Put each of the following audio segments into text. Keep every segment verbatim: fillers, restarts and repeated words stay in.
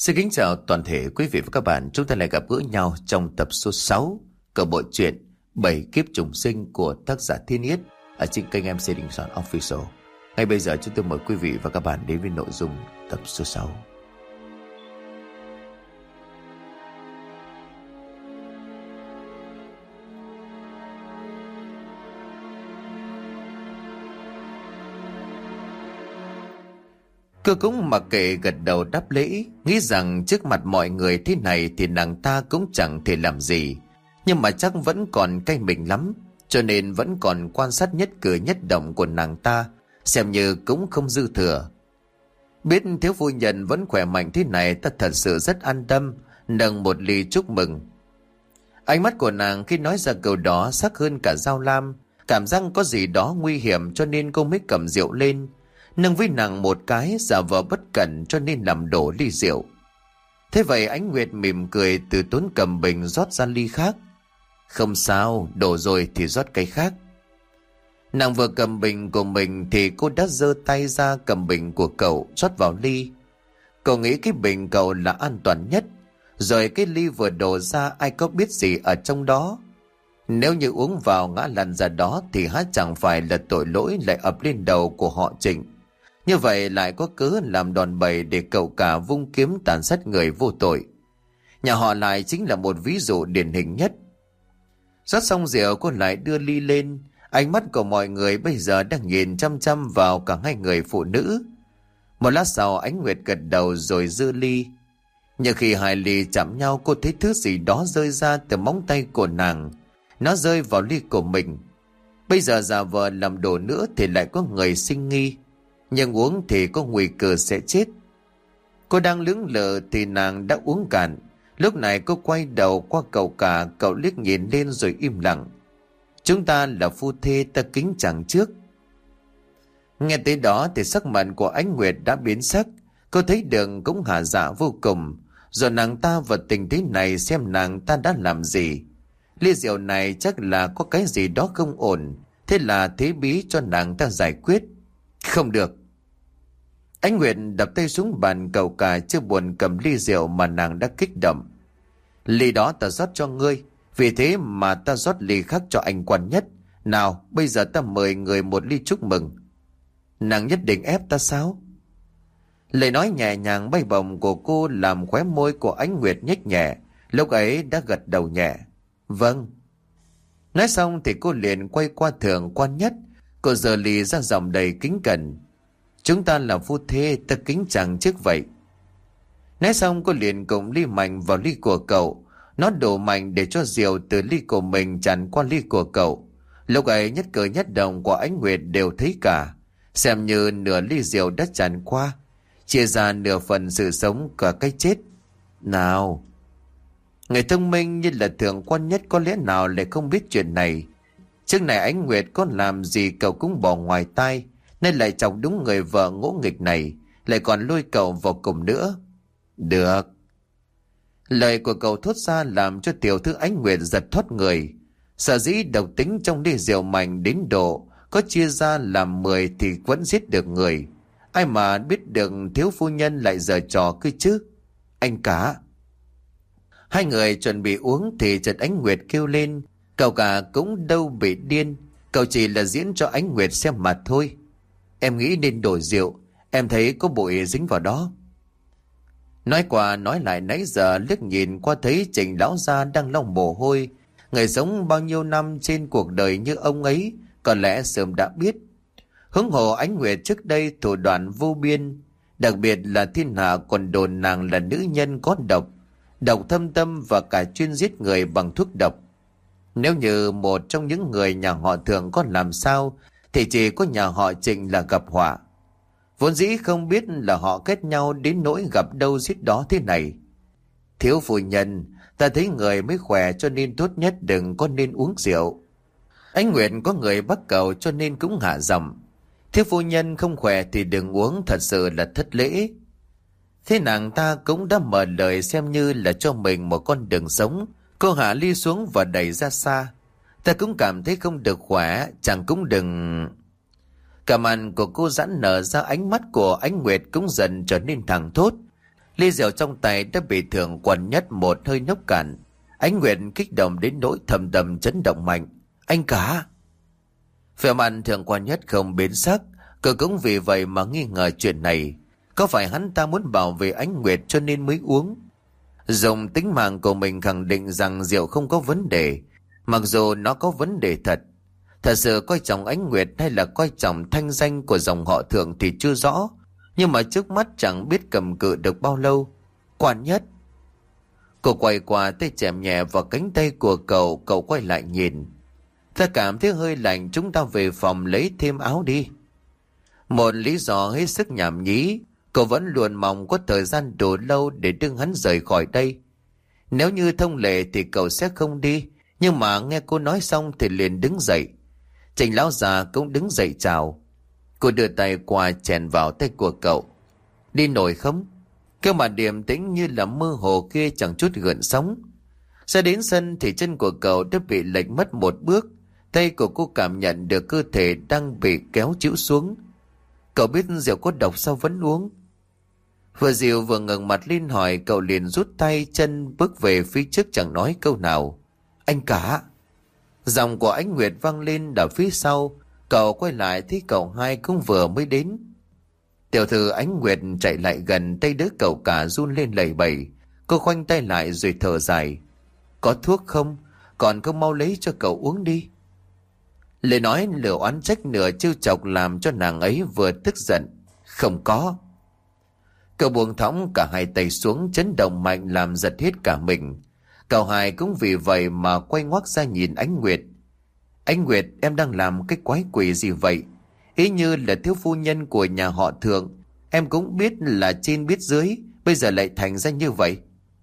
Xin kính chào toàn thể quý vị và các bạn. Chúng ta lại gặp gỡ nhau trong tập số sáu của bộ truyện Bảy Kiếp Trùng Sinh của tác giả Thiên Yết ở trên kênh em xê Đình Soạn Official. Ngay bây giờ chúng tôi mời quý vị và các bạn đến với nội dung tập số sáu. Cô cũng mặc kệ gật đầu đáp lễ, nghĩ rằng trước mặt mọi người thế này thì nàng ta cũng chẳng thể làm gì. Nhưng mà chắc vẫn còn cay mình lắm, cho nên vẫn còn quan sát nhất cử nhất động của nàng ta, xem như cũng không dư thừa. Biết thiếu phu nhân vẫn khỏe mạnh thế này, ta thật sự rất an tâm, nâng một ly chúc mừng. Ánh mắt của nàng khi nói ra câu đó sắc hơn cả dao lam, cảm giác có gì đó nguy hiểm cho nên cô mới cầm rượu lên, nâng với nàng một cái, giả vờ bất cẩn cho nên làm đổ ly rượu. Thế vậy Ánh Nguyệt mỉm cười từ tốn cầm bình rót ra ly khác. Không sao, đổ rồi thì rót cái khác. Nàng vừa cầm bình của mình thì cô đã giơ tay ra cầm bình của cậu rót vào ly. Cậu nghĩ cái bình cậu là an toàn nhất, rồi cái ly vừa đổ ra ai có biết gì ở trong đó. Nếu như uống vào ngã lăn ra đó thì há chẳng phải là tội lỗi lại ập lên đầu của họ Trịnh. Như vậy lại có cớ làm đòn bẩy để cậu cả vung kiếm tàn sát người vô tội. Nhà họ lại chính là một ví dụ điển hình nhất. Rót xong rượu cô lại đưa ly lên. Ánh mắt của mọi người bây giờ đang nhìn chăm chăm vào cả hai người phụ nữ. Một lát sau Ánh Nguyệt gật đầu rồi giơ ly. Nhưng khi hai ly chạm nhau, cô thấy thứ gì đó rơi ra từ móng tay của nàng. Nó rơi vào ly của mình. Bây giờ giả vờ làm đổ nữa thì lại có người sinh nghi, nhưng uống thì có nguy cơ sẽ chết. Cô đang lưỡng lự thì nàng đã uống cạn. Lúc này cô quay đầu qua cậu cả, cậu liếc nhìn lên rồi im lặng. Chúng ta là phu thê, ta kính chàng trước. Nghe tới đó thì sắc mặt của Ánh Nguyệt đã biến sắc. Cô thấy Đường cũng hả dạ vô cùng. Rồi nàng ta vào tình thế này xem nàng ta đã làm gì. Ly rượu này chắc là có cái gì đó không ổn. Thế là thế bí cho nàng ta giải quyết. Không được. Ánh Nguyệt đập tay xuống bàn, cậu cả chưa buồn cầm ly rượu mà nàng đã kích động. Ly đó ta rót cho ngươi, vì thế mà ta rót ly khác cho anh quan nhất. Nào bây giờ ta mời người một ly chúc mừng. Nàng nhất định ép ta sao? Lời nói nhẹ nhàng bay bổng của cô làm khóe môi của Ánh Nguyệt nhếch nhẹ. Lúc ấy đã gật đầu nhẹ. Vâng. Nói xong thì cô liền quay qua Thượng quan nhất. Cô giơ ly ra giọng đầy kính cẩn. Chúng ta là phu thê, ta kính chàng trước vậy. Nói xong cô liền cùng ly mạnh vào ly của cậu. Nó đổ mạnh để cho rượu từ ly của mình tràn qua ly của cậu. Lúc ấy nhất cử nhất động của Ánh Nguyệt đều thấy cả. Xem như nửa ly rượu đã tràn qua, chia ra nửa phần sự sống cả cái chết. Nào, người thông minh như là Thượng quan nhất có lẽ nào lại không biết chuyện này. Trước này Ánh Nguyệt có làm gì cậu cũng bỏ ngoài tai, nên lại chọc đúng người vợ ngỗ nghịch này, lại còn lôi cậu vào cùng nữa. Được. Lời của cậu thốt ra làm cho tiểu thư Ánh Nguyệt giật thoát người. Sở dĩ độc tính trong ly rượu mạnh đến độ có chia ra làm mười thì vẫn giết được người. Ai mà biết được thiếu phu nhân lại giở trò cứ chứ. Anh cả. Hai người chuẩn bị uống thì chợt Ánh Nguyệt kêu lên. Cậu cả cũng đâu bị điên, cậu chỉ là diễn cho Ánh Nguyệt xem mặt thôi. Em nghĩ nên đổi rượu, em thấy có bụi dính vào đó. Nói qua nói lại nãy giờ liếc nhìn qua thấy Trịnh lão gia đang lau mồ hôi. Người sống bao nhiêu năm trên cuộc đời như ông ấy có lẽ sớm đã biết. Huống hồ Ánh Nguyệt trước đây thủ đoạn vô biên, đặc biệt là thiên hạ còn đồn nàng là nữ nhân có độc, độc thâm tâm và cả chuyên giết người bằng thuốc độc. Nếu như một trong những người nhà họ Thượng có làm sao thì chỉ có nhà họ Trịnh là gặp họa. Vốn dĩ không biết là họ kết nhau đến nỗi gặp đâu giết đó thế này. Thiếu phu nhân, ta thấy người mới khỏe cho nên tốt nhất đừng có nên uống rượu. Ánh Nguyệt có người bắt cầu cho nên cũng hạ giọng. Thiếu phu nhân không khỏe thì đừng uống, thật sự là thất lễ. Thế nàng ta cũng đã mở lời xem như là cho mình một con đường sống. Cô hạ ly xuống và đẩy ra xa. Ta cũng cảm thấy không được khỏe, chẳng cũng đừng... Cả màn của cô giãn nở ra, ánh mắt của Ánh Nguyệt cũng dần trở nên thẳng thốt. Ly rượu trong tay đã bị Thượng Quan Nhất một hơi nốc cạn. Ánh Nguyệt kích động đến nỗi thầm thầm chấn động mạnh. Anh cả! Vẻ mặt Thượng Quan Nhất không biến sắc. Cậu cũng vì vậy mà nghi ngờ chuyện này. Có phải hắn ta muốn bảo vệ Ánh Nguyệt cho nên mới uống? Dùng tính mạng của mình khẳng định rằng rượu không có vấn đề, mặc dù nó có vấn đề thật. Thật sự coi trọng Ánh Nguyệt hay là coi trọng thanh danh của dòng họ Thượng thì chưa rõ, nhưng mà trước mắt chẳng biết cầm cự được bao lâu. Quan Nhất! Cô quay qua tay chạm nhẹ vào cánh tay của cậu. Cậu quay lại nhìn. Ta cảm thấy hơi lạnh, chúng ta về phòng lấy thêm áo đi. Một lý do hết sức nhảm nhí. Cậu vẫn luôn mong có thời gian đủ lâu để đưa hắn rời khỏi đây. Nếu như thông lệ thì cậu sẽ không đi, nhưng mà nghe cô nói xong thì liền đứng dậy. Trình lão già cũng đứng dậy chào. Cô đưa tay qua chèn vào tay của cậu. Đi nổi không? Cơ mà điềm tĩnh như là mơ hồ kia chẳng chút gợn sóng. Ra đến sân thì chân của cậu đã bị lệch mất một bước. Tay của cô cảm nhận được cơ thể đang bị kéo chịu xuống. Cậu biết rượu có độc sao vẫn uống? Vừa dịu vừa ngẩng mặt lên hỏi, cậu liền rút tay chân bước về phía trước chẳng nói câu nào. Anh cả! Giọng của Ánh Nguyệt vang lên ở phía sau. Cậu quay lại thấy cậu hai cũng vừa mới đến. Tiểu thư Ánh Nguyệt chạy lại gần, tay đỡ cậu cả run lên lẩy bẩy. Cô khoanh tay lại rồi thở dài. Có thuốc không? Còn không mau lấy cho cậu uống đi. Lời nói nửa oán trách nửa trêu chọc làm cho nàng ấy vừa tức giận. Không có. Cậu buông thõng cả hai tay xuống, chấn động mạnh làm giật hết cả mình. Cậu hai cũng vì vậy mà quay ngoắt ra nhìn Ánh Nguyệt. Ánh Nguyệt, em đang làm cái quái quỷ gì vậy? Ý như là thiếu phu nhân của nhà họ Thượng. Em cũng biết là trên biết dưới, bây giờ lại thành ra như vậy.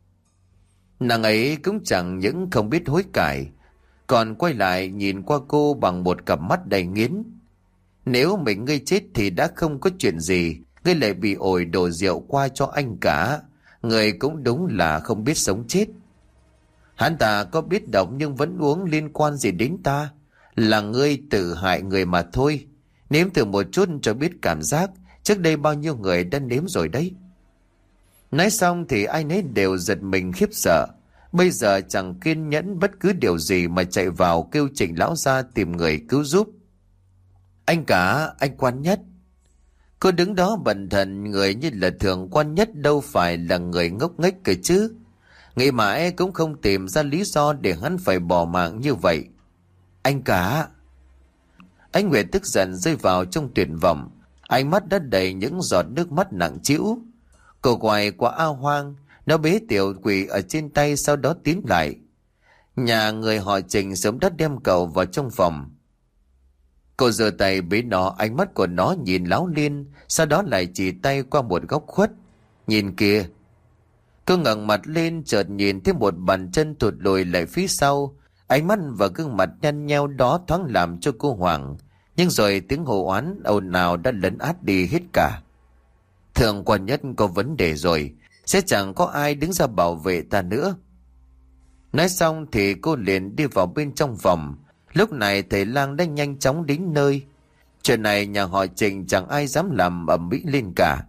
Nàng ấy cũng chẳng những không biết hối cải, còn quay lại nhìn qua cô bằng một cặp mắt đầy nghiến. Nếu mình ngươi chết thì đã không có chuyện gì, ngươi lại bị ổi đổ rượu qua cho anh cả. Người cũng đúng là không biết sống chết. Hắn ta có biết độc nhưng vẫn uống, liên quan gì đến ta? Là ngươi tự hại người mà thôi. Nếm thử một chút cho biết cảm giác. Trước đây bao nhiêu người đã nếm rồi đấy. Nói xong thì ai nấy đều giật mình khiếp sợ. Bây giờ chẳng kiên nhẫn bất cứ điều gì mà chạy vào kêu Trình lão ra tìm người cứu giúp. Anh cả, anh Quan Nhất. Cô đứng đó bần thần, người như là Thượng Quan Nhất đâu phải là người ngốc nghếch cơ chứ. Nghĩ mãi cũng không tìm ra lý do để hắn phải bỏ mạng như vậy. Anh cả! Ánh Nguyệt tức giận rơi vào trong tuyệt vọng. Ánh mắt đã đầy những giọt nước mắt nặng trĩu. Cô quay qua A Hoang, nó bế tiểu quỷ ở trên tay, sau đó tiến lại. Nhà người họ Trình sớm đã đem cậu vào trong phòng. Cô giơ tay bế nó, ánh mắt của nó nhìn láo liên, sau đó lại chỉ tay qua một góc khuất. Nhìn kìa! Cô ngẩng mặt lên, chợt nhìn thấy một bàn chân thụt lùi lại phía sau. Ánh mắt và gương mặt nhăn nheo đó thoáng làm cho cô hoảng. Nhưng rồi tiếng hô oán ồn ào đã lấn át đi hết cả. Thượng Quan Nhất có vấn đề rồi, sẽ chẳng có ai đứng ra bảo vệ ta nữa. Nói xong thì cô liền đi vào bên trong phòng. Lúc này thầy lang đã nhanh chóng đến nơi. Chuyện này nhà họ Trình chẳng ai dám làm ầm ĩ lên cả.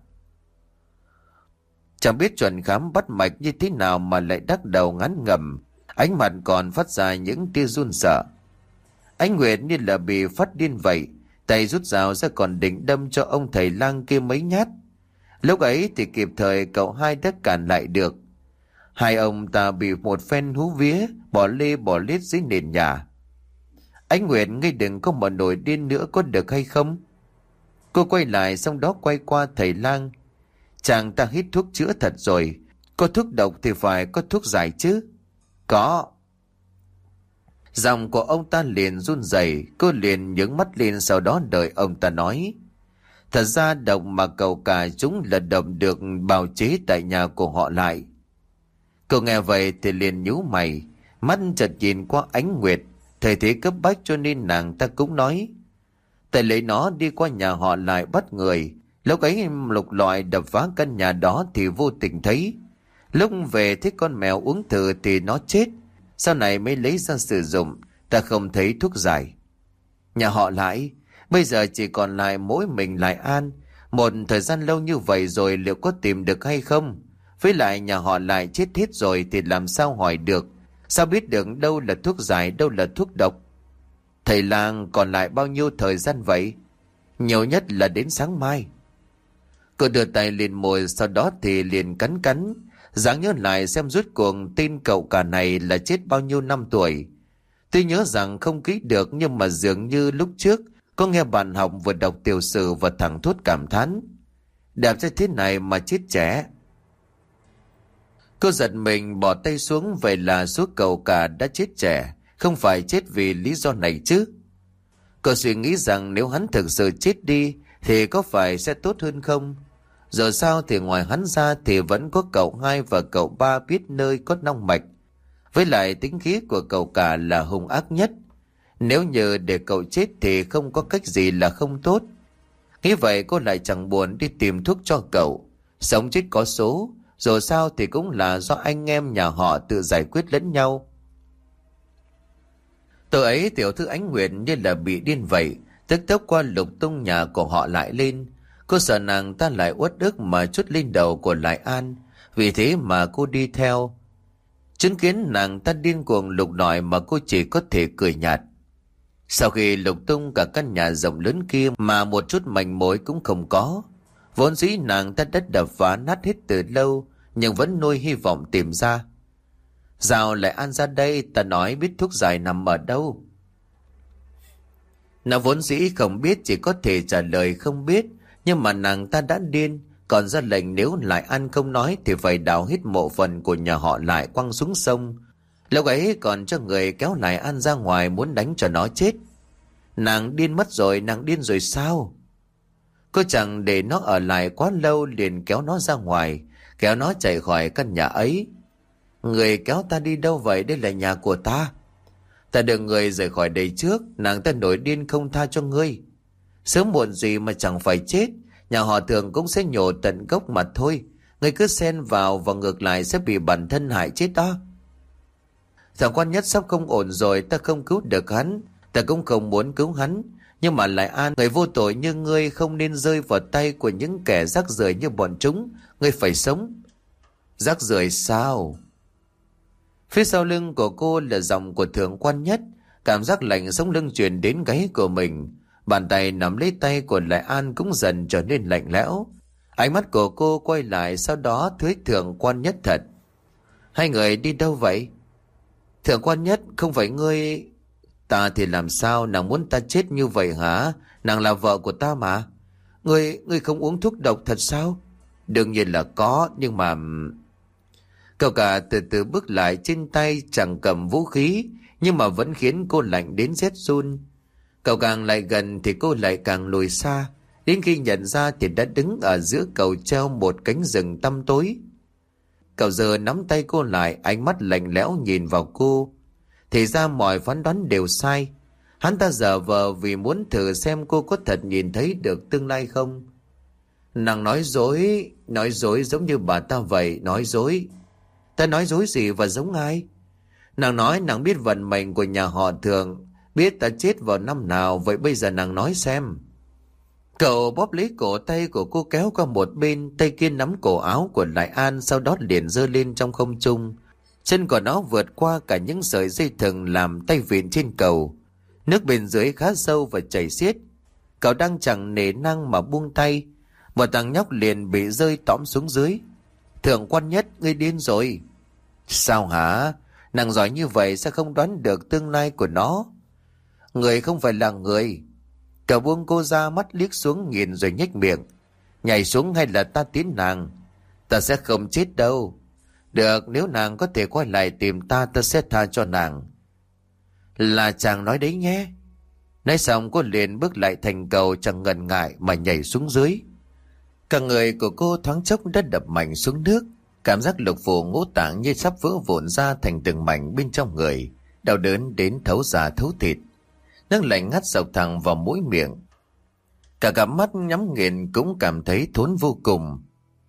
Chẳng biết chuẩn khám bắt mạch như thế nào mà lại đắc đầu ngán ngẩm, ánh mặt còn phát ra những tia run sợ. Ánh Nguyệt như là bị phát điên vậy, tay rút dao ra còn định đâm cho ông thầy lang kia mấy nhát. Lúc ấy thì kịp thời cậu hai đã cản lại được. Hai ông ta bị một phen hú vía, bỏ lê bỏ lết dưới nền nhà. Ánh Nguyệt, ngươi đừng có mà nổi điên nữa có được hay không? Cô quay lại, xong đó quay qua thầy lang. Chàng ta hít thuốc chữa thật rồi, có thuốc độc thì phải có thuốc giải chứ. Có. Giọng của ông ta liền run rẩy. Cô liền nhướng mắt lên, sau đó đợi ông ta nói. Thật ra độc mà cậu cả chúng là độc được bào chế tại nhà của họ lại. Cậu nghe vậy thì liền nhíu mày, mắt chợt nhìn qua Ánh Nguyệt. Thời thế cấp bách cho nên nàng ta cũng nói. Tại lấy nó đi qua nhà họ lại bắt người. Lúc ấy lục lọi đập phá căn nhà đó thì vô tình thấy. Lúc về thấy con mèo uống thử thì nó chết. Sau này mới lấy ra sử dụng. Ta không thấy thuốc giải. Nhà họ lại, bây giờ chỉ còn lại mỗi mình Lại An. Một thời gian lâu như vậy rồi liệu có tìm được hay không? Với lại nhà họ lại chết hết rồi thì làm sao hỏi được, sao biết được đâu là thuốc giải đâu là thuốc độc. Thầy lang còn lại bao nhiêu thời gian vậy? Nhiều nhất là đến sáng mai. Cô đưa tay lên môi, sau đó thì liền cắn cắn, dáng nhớ lại xem rốt cuộc tên cậu cả này là chết bao nhiêu năm tuổi. Tuy nhớ rằng không ký được, nhưng mà dường như lúc trước có nghe bạn học vừa đọc tiểu sử và thẳng thốt cảm thán. Đẹp ra thế này mà chết trẻ. Cô giật mình bỏ tay xuống, vậy là số cậu cả đã chết trẻ, không phải chết vì lý do này chứ. Cô suy nghĩ rằng nếu hắn thực sự chết đi thì có phải sẽ tốt hơn không? Giờ sao thì ngoài hắn ra thì vẫn có cậu hai và cậu ba biết nơi có nong mạch. Với lại tính khí của cậu cả là hung ác nhất. Nếu như để cậu chết thì không có cách gì là không tốt. Nghĩ vậy cô lại chẳng buồn đi tìm thuốc cho cậu. Sống chết có số, rồi sao thì cũng là do anh em nhà họ tự giải quyết lẫn nhau. Tối ấy tiểu thư Ánh Nguyệt như là bị điên vậy, tức tốc qua lục tung nhà của họ lại lên. Cô sợ nàng ta lại uất ức mà chút lên đầu của Lại An, vì thế mà cô đi theo. Chứng kiến nàng ta điên cuồng lục lọi mà cô chỉ có thể cười nhạt. Sau khi lục tung cả căn nhà rộng lớn kia mà một chút manh mối cũng không có. Vốn dĩ nàng ta đã đập phá nát hết từ lâu, nhưng vẫn nuôi hy vọng tìm ra. Sao Lại An ra đây, ta nói biết thuốc giải nằm ở đâu? Nó vốn dĩ không biết, chỉ có thể trả lời không biết. Nhưng mà nàng ta đã điên, còn ra lệnh nếu Lại An không nói thì phải đào hết mộ phần của nhà họ Lại quăng xuống sông. Lúc ấy còn cho người kéo Lại An ra ngoài muốn đánh cho nó chết. Nàng điên mất rồi, nàng điên rồi sao? Cô chẳng để nó ở lại quá lâu, liền kéo nó ra ngoài, kéo nó chạy khỏi căn nhà ấy. Người kéo ta đi đâu vậy? Đây là nhà của ta. Ta đưa người rời khỏi đây trước, nàng ta nổi điên không tha cho ngươi. Sớm muộn gì mà chẳng phải chết, nhà họ Thường cũng sẽ nhổ tận gốc mà thôi. Ngươi cứ xen vào và ngược lại sẽ bị bản thân hại chết đó. Thằng Quan Nhất sắp không ổn rồi, ta không cứu được hắn, ta cũng không muốn cứu hắn. Nhưng mà Lại An, người vô tội như ngươi không nên rơi vào tay của những kẻ rác rưởi như bọn chúng. Ngươi phải sống. Rác rưởi sao? Phía sau lưng của cô là giọng của Thượng Quan Nhất. Cảm giác lạnh sống lưng truyền đến gáy của mình. Bàn tay nắm lấy tay của Lại An cũng dần trở nên lạnh lẽo. Ánh mắt của cô quay lại, sau đó thới Thượng Quan Nhất thật. Hai người đi đâu vậy? Thượng Quan Nhất, không phải ngươi... Ta thì làm sao, nàng muốn ta chết như vậy hả? Nàng là vợ của ta mà. Ngươi, ngươi không uống thuốc độc thật sao? Đương nhiên là có, nhưng mà... Cậu cả từ từ bước lại, trên tay chẳng cầm vũ khí, nhưng mà vẫn khiến cô lạnh đến rét run. Cậu càng lại gần thì cô lại càng lùi xa, đến khi nhận ra thì đã đứng ở giữa cầu treo một cánh rừng tăm tối. Cậu giờ nắm tay cô lại, ánh mắt lạnh lẽo nhìn vào cô. Thì ra mọi phán đoán đều sai. Hắn ta giả vờ vì muốn thử xem cô có thật nhìn thấy được tương lai không. Nàng nói dối, nói dối giống như bà ta vậy, nói dối. Ta nói dối gì và giống ai? Nàng nói nàng biết vận mệnh của nhà họ Thường, biết ta chết vào năm nào, vậy bây giờ nàng nói xem. Cậu bóp lấy cổ tay của cô kéo qua một bên, tay kia nắm cổ áo của Lại An, sau đó liền giơ lên trong không trung. Chân của nó vượt qua cả những sợi dây thừng làm tay vịn trên cầu. Nước bên dưới khá sâu và chảy xiết. Cậu đang chẳng nể năng mà buông tay, một thằng nhóc liền bị rơi tõm xuống dưới. Thượng Quan Nhất, ngươi điên rồi. Sao hả? Nàng giỏi như vậy sao không đoán được tương lai của nó? Người không phải là người. Cậu buông cô ra, mắt liếc xuống nhìn rồi nhếch miệng. Nhảy xuống hay là ta tiến nàng? Ta sẽ không chết đâu. Được, nếu nàng có thể quay lại tìm ta, ta sẽ tha cho nàng. Là chàng nói đấy nhé. Nói xong cô liền bước lại thành cầu, chẳng ngần ngại mà nhảy xuống dưới. Cả người của cô thoáng chốc đã đập mạnh xuống nước. Cảm giác lục phủ ngũ tạng như sắp vỡ vụn ra thành từng mảnh bên trong người, đau đớn đến thấu da thấu thịt. Nước lạnh ngắt sộc thẳng vào mũi miệng. Cả cặp mắt nhắm nghiền cũng cảm thấy thốn vô cùng.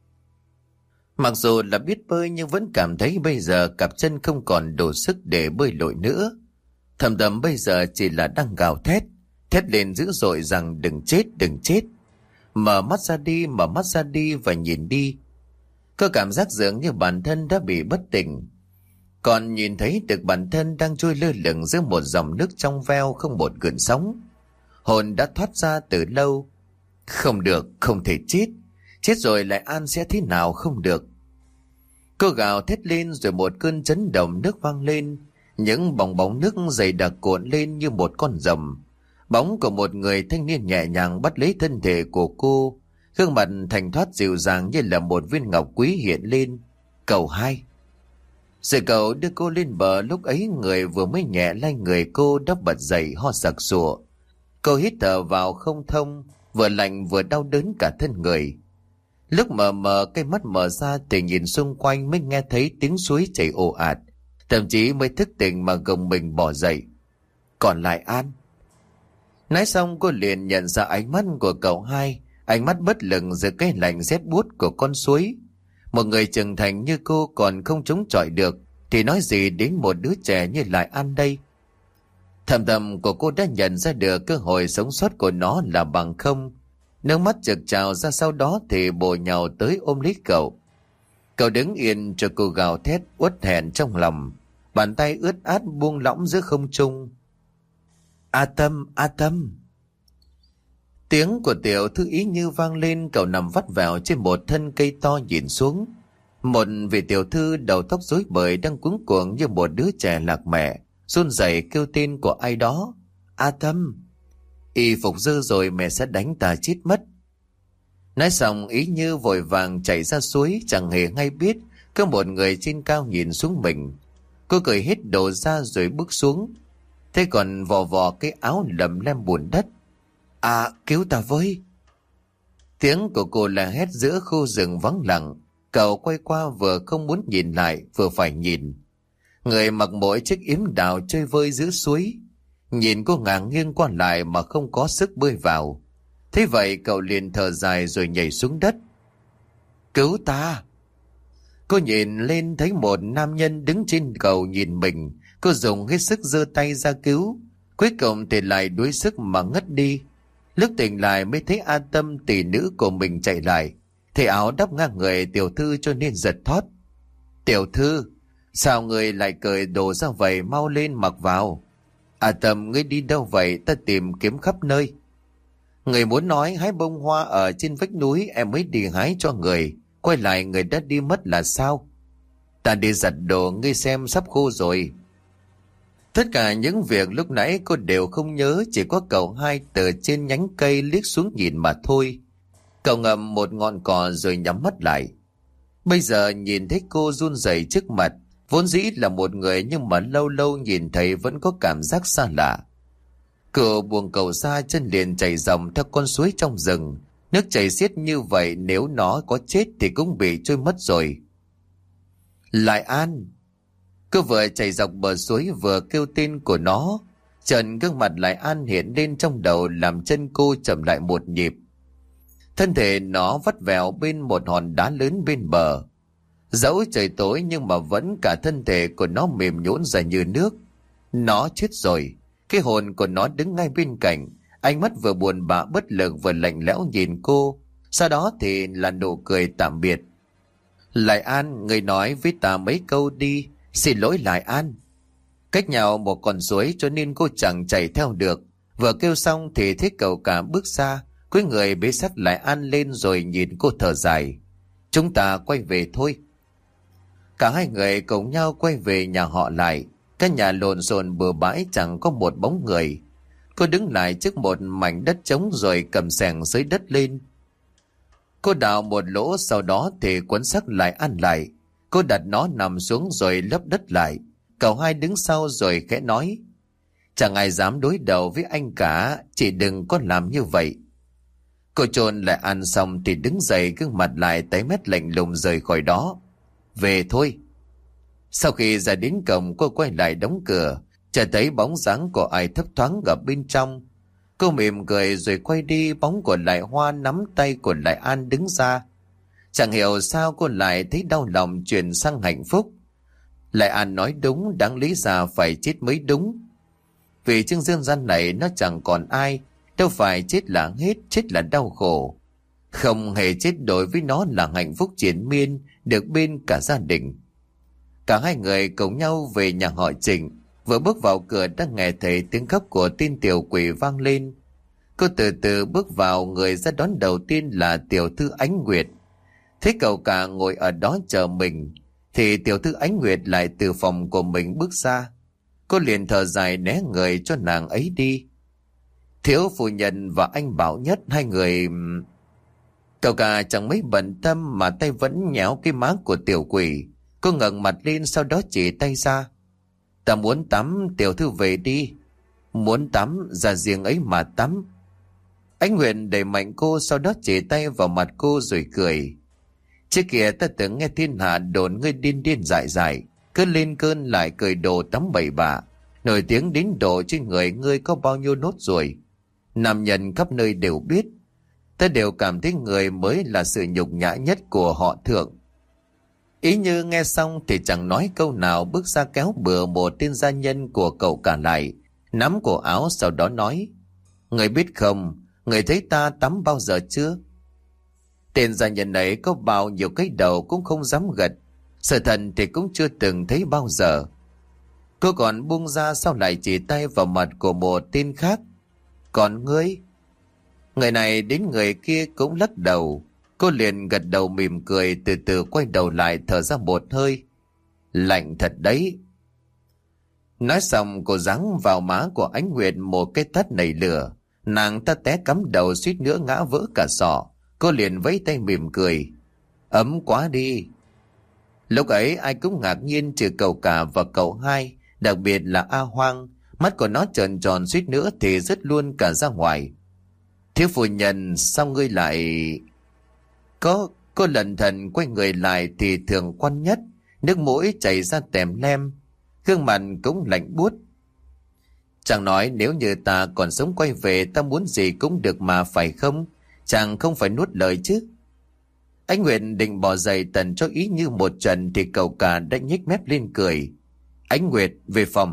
Mặc dù là biết bơi nhưng vẫn cảm thấy bây giờ cặp chân không còn đủ sức để bơi lội nữa. Thầm thầm bây giờ chỉ là đang gào thét, thét lên dữ dội rằng đừng chết, đừng chết. Mở mắt ra đi, mở mắt ra đi và nhìn đi. Có cảm giác dường như bản thân đã bị bất tỉnh. Còn nhìn thấy được bản thân đang trôi lơ lửng giữa một dòng nước trong veo không một gợn sóng. Hồn đã thoát ra từ lâu. Không được, không thể chết. Chết rồi lại An sẽ thế nào không được. Cô gào thét lên rồi một cơn chấn động nước vang lên. Những bong bóng nước dày đặc cuộn lên như một con rồng. Bóng của một người thanh niên nhẹ nhàng bắt lấy thân thể của cô. Gương mặt thanh thoát dịu dàng như là một viên ngọc quý hiện lên. Cậu hai. Rồi cậu đưa cô lên bờ, lúc ấy người vừa mới nhẹ lay người cô đã bật dậy ho sặc sụa. Cô hít thở vào không thông, vừa lạnh vừa đau đớn cả thân người. Lúc mờ mờ cái mắt mở ra thì nhìn xung quanh mới nghe thấy tiếng suối chảy ồ ạt. Thậm chí mới thức tỉnh mà gồng mình bỏ dậy. Còn lại An. Nói xong cô liền nhận ra ánh mắt của cậu hai, ánh mắt bất lực giữa cái lạnh rét buốt của con suối. Một người trưởng thành như cô còn không chống chọi được thì nói gì đến một đứa trẻ như Lại An đây. Thầm thầm của cô đã nhận ra được cơ hội sống sót của nó là bằng không. Nước mắt trực trào ra, sau đó thì bổ nhào tới ôm lấy cậu. Cậu đứng yên cho cô gào thét uất hẹn trong lòng, bàn tay ướt át buông lỏng giữa không trung. A Tâm, A Tâm. Tiếng của tiểu thư ý như vang lên. Cậu nằm vắt vẻo trên một thân cây to nhìn xuống. Một vị tiểu thư đầu tóc rối bời đang cuống cuồng như một đứa trẻ lạc mẹ, run rẩy kêu tên của ai đó. A Tâm, y phục dơ rồi, mẹ sẽ đánh ta chết mất. Nói xong ý như vội vàng chạy ra suối, chẳng hề hay biết có một người trên cao nhìn xuống mình. Cô cười hết đồ ra rồi bước xuống. Thế còn vò vò cái áo lầm lem bùn đất. À, cứu ta với. Tiếng của cô la hét giữa khu rừng vắng lặng. Cậu quay qua vừa không muốn nhìn lại vừa phải nhìn. Người mặc mỗi chiếc yếm đào chơi vơi giữa suối. Nhìn cô ngả nghiêng qua lại mà không có sức bơi vào. Thế vậy cậu liền thở dài rồi nhảy xuống đất. Cứu ta. Cô nhìn lên thấy một nam nhân đứng trên cầu nhìn mình. Cô dùng hết sức giơ tay ra cứu. Cuối cùng thì lại đuối sức mà ngất đi. Lúc tỉnh lại mới thấy A Tâm tỷ nữ của mình chạy lại. Thì áo đắp ngang người tiểu thư cho nên giật thót. Tiểu thư, sao người lại cởi đồ ra vậy, mau lên mặc vào. A Tâm, ngươi đi đâu vậy, ta tìm kiếm khắp nơi. Người muốn nói hái bông hoa ở trên vách núi, em mới đi hái cho người. Quay lại người đã đi mất là sao? Ta đi giặt đồ, ngươi xem sắp khô rồi. Tất cả những việc lúc nãy cô đều không nhớ, chỉ có cậu hai từ trên nhánh cây liếc xuống nhìn mà thôi. Cậu ngậm một ngọn cỏ rồi nhắm mắt lại. Bây giờ nhìn thấy cô run rẩy trước mặt, vốn dĩ là một người nhưng mà lâu lâu nhìn thấy vẫn có cảm giác xa lạ. Cậu buông cậu ra, chân liền chảy dòng theo con suối trong rừng. Nước chảy xiết như vậy, nếu nó có chết thì cũng bị trôi mất rồi. Lại An. Cô vừa chạy dọc bờ suối vừa kêu tên của nó. Trần gương mặt Lại An hiện lên trong đầu, làm chân cô chậm lại một nhịp. Thân thể nó vắt vẹo bên một hòn đá lớn bên bờ. Dẫu trời tối nhưng mà vẫn cả thân thể của nó mềm nhũn ra như nước. Nó chết rồi. Cái hồn của nó đứng ngay bên cạnh, ánh mắt vừa buồn bã bất lực vừa lạnh lẽo nhìn cô. Sau đó thì là nụ cười tạm biệt. Lại An, người nói với ta mấy câu đi. Xin lỗi Lại An. Cách nhau một con suối cho nên cô chẳng chạy theo được. Vừa kêu xong thì thấy cậu cả bước xa, cúi người bế sát Lại An lên rồi nhìn cô thở dài. Chúng ta quay về thôi. Cả hai người cùng nhau quay về nhà họ Lại. Căn nhà lộn xộn bừa bãi, chẳng có một bóng người. Cô đứng lại trước một mảnh đất trống rồi cầm xẻng xới đất lên. Cô đào một lỗ, sau đó thì quấn xác Lại An lại. Cô đặt nó nằm xuống rồi lấp đất lại. Cậu hai đứng sau rồi khẽ nói. Chẳng ai dám đối đầu với anh cả, chị đừng có làm như vậy. Cô chôn Lại An xong thì đứng dậy, gương mặt lại tái mét lạnh lùng rời khỏi đó. Về thôi. Sau khi ra đến cổng, cô quay lại đóng cửa, chợt thấy bóng dáng của ai thấp thoáng ở bên trong. Cô mỉm cười rồi quay đi. Bóng của Lại Hoa nắm tay của Lại An đứng ra. Chẳng hiểu sao cô lại thấy đau lòng chuyển sang hạnh phúc. Lại An nói đúng, đáng lý ra phải chết mới đúng. Vì trên dương gian này nó chẳng còn ai, đâu phải chết là hết, chết là đau khổ. Không hề chết đối với nó là hạnh phúc triền miên, được bên cả gia đình. Cả hai người cùng nhau về nhà họ Trịnh. Vừa bước vào cửa đã nghe thấy tiếng khóc của tin tiểu quỷ vang lên. Cô từ từ bước vào, người ra đón đầu tiên là tiểu thư Ánh Nguyệt. Thấy cậu cả ngồi ở đó chờ mình, thì tiểu thư Ánh Nguyệt lại từ phòng của mình bước ra. Cô liền thở dài né người cho nàng ấy đi. Thiếu phu nhân và anh Bảo Nhất, hai người... Cậu cả chẳng mấy bận tâm mà tay vẫn nhéo cái má của tiểu quỷ. Cô ngẩng mặt lên, sau đó chỉ tay ra. Ta muốn tắm, tiểu thư về đi. Muốn tắm, ra riêng ấy mà tắm. Ánh Nguyệt đẩy mạnh cô, sau đó chỉ tay vào mặt cô rồi cười. Trước kia ta từng nghe thiên hạ đồn ngươi điên điên dại dại, cứ lên cơn lại cười đồ tắm bậy bạ, nổi tiếng đến độ trên người ngươi có bao nhiêu nốt ruồi. Nam nhân khắp nơi đều biết. Ta đều cảm thấy người mới là sự nhục nhã nhất của họ Thượng. Ý Như nghe xong thì chẳng nói câu nào, bước ra kéo bừa một tên gia nhân của cậu cả lại, nắm cổ áo, sau đó nói: Người biết không, người thấy ta tắm bao giờ chưa? Tên gia nhân ấy có bao nhiêu cái đầu cũng không dám gật. Sự thật thì cũng chưa từng thấy bao giờ. Cô còn buông ra, sau lại chỉ tay vào mặt của một tên khác. Còn ngươi? Người này đến người kia cũng lắc đầu. Cô liền gật đầu mỉm cười, từ từ quay đầu lại thở ra một hơi. Lạnh thật đấy. Nói xong cô giáng vào má của Ánh Nguyệt một cái tát nảy lửa. Nàng ta té cắm đầu suýt nữa ngã vỡ cả sọ. Cô liền vẫy tay mỉm cười. Ấm quá đi. Lúc ấy ai cũng ngạc nhiên trừ cậu cả và cậu hai, đặc biệt là A Hoang. Mắt của nó tròn tròn suýt nữa thì rớt luôn cả ra ngoài. Thiếu phu nhân, sao ngươi lại... Có, cô lần thần quay người lại thì Thường Quan Nhất, nước mũi chảy ra tèm lem, gương mặt cũng lạnh buốt. Chàng nói nếu như ta còn sống quay về, ta muốn gì cũng được mà, phải không? Chàng không phải nuốt lời chứ? Ánh Nguyệt định bỏ giày tần cho ý Như một trận thì cậu cả đã nhếch mép lên cười. Ánh Nguyệt, về phòng.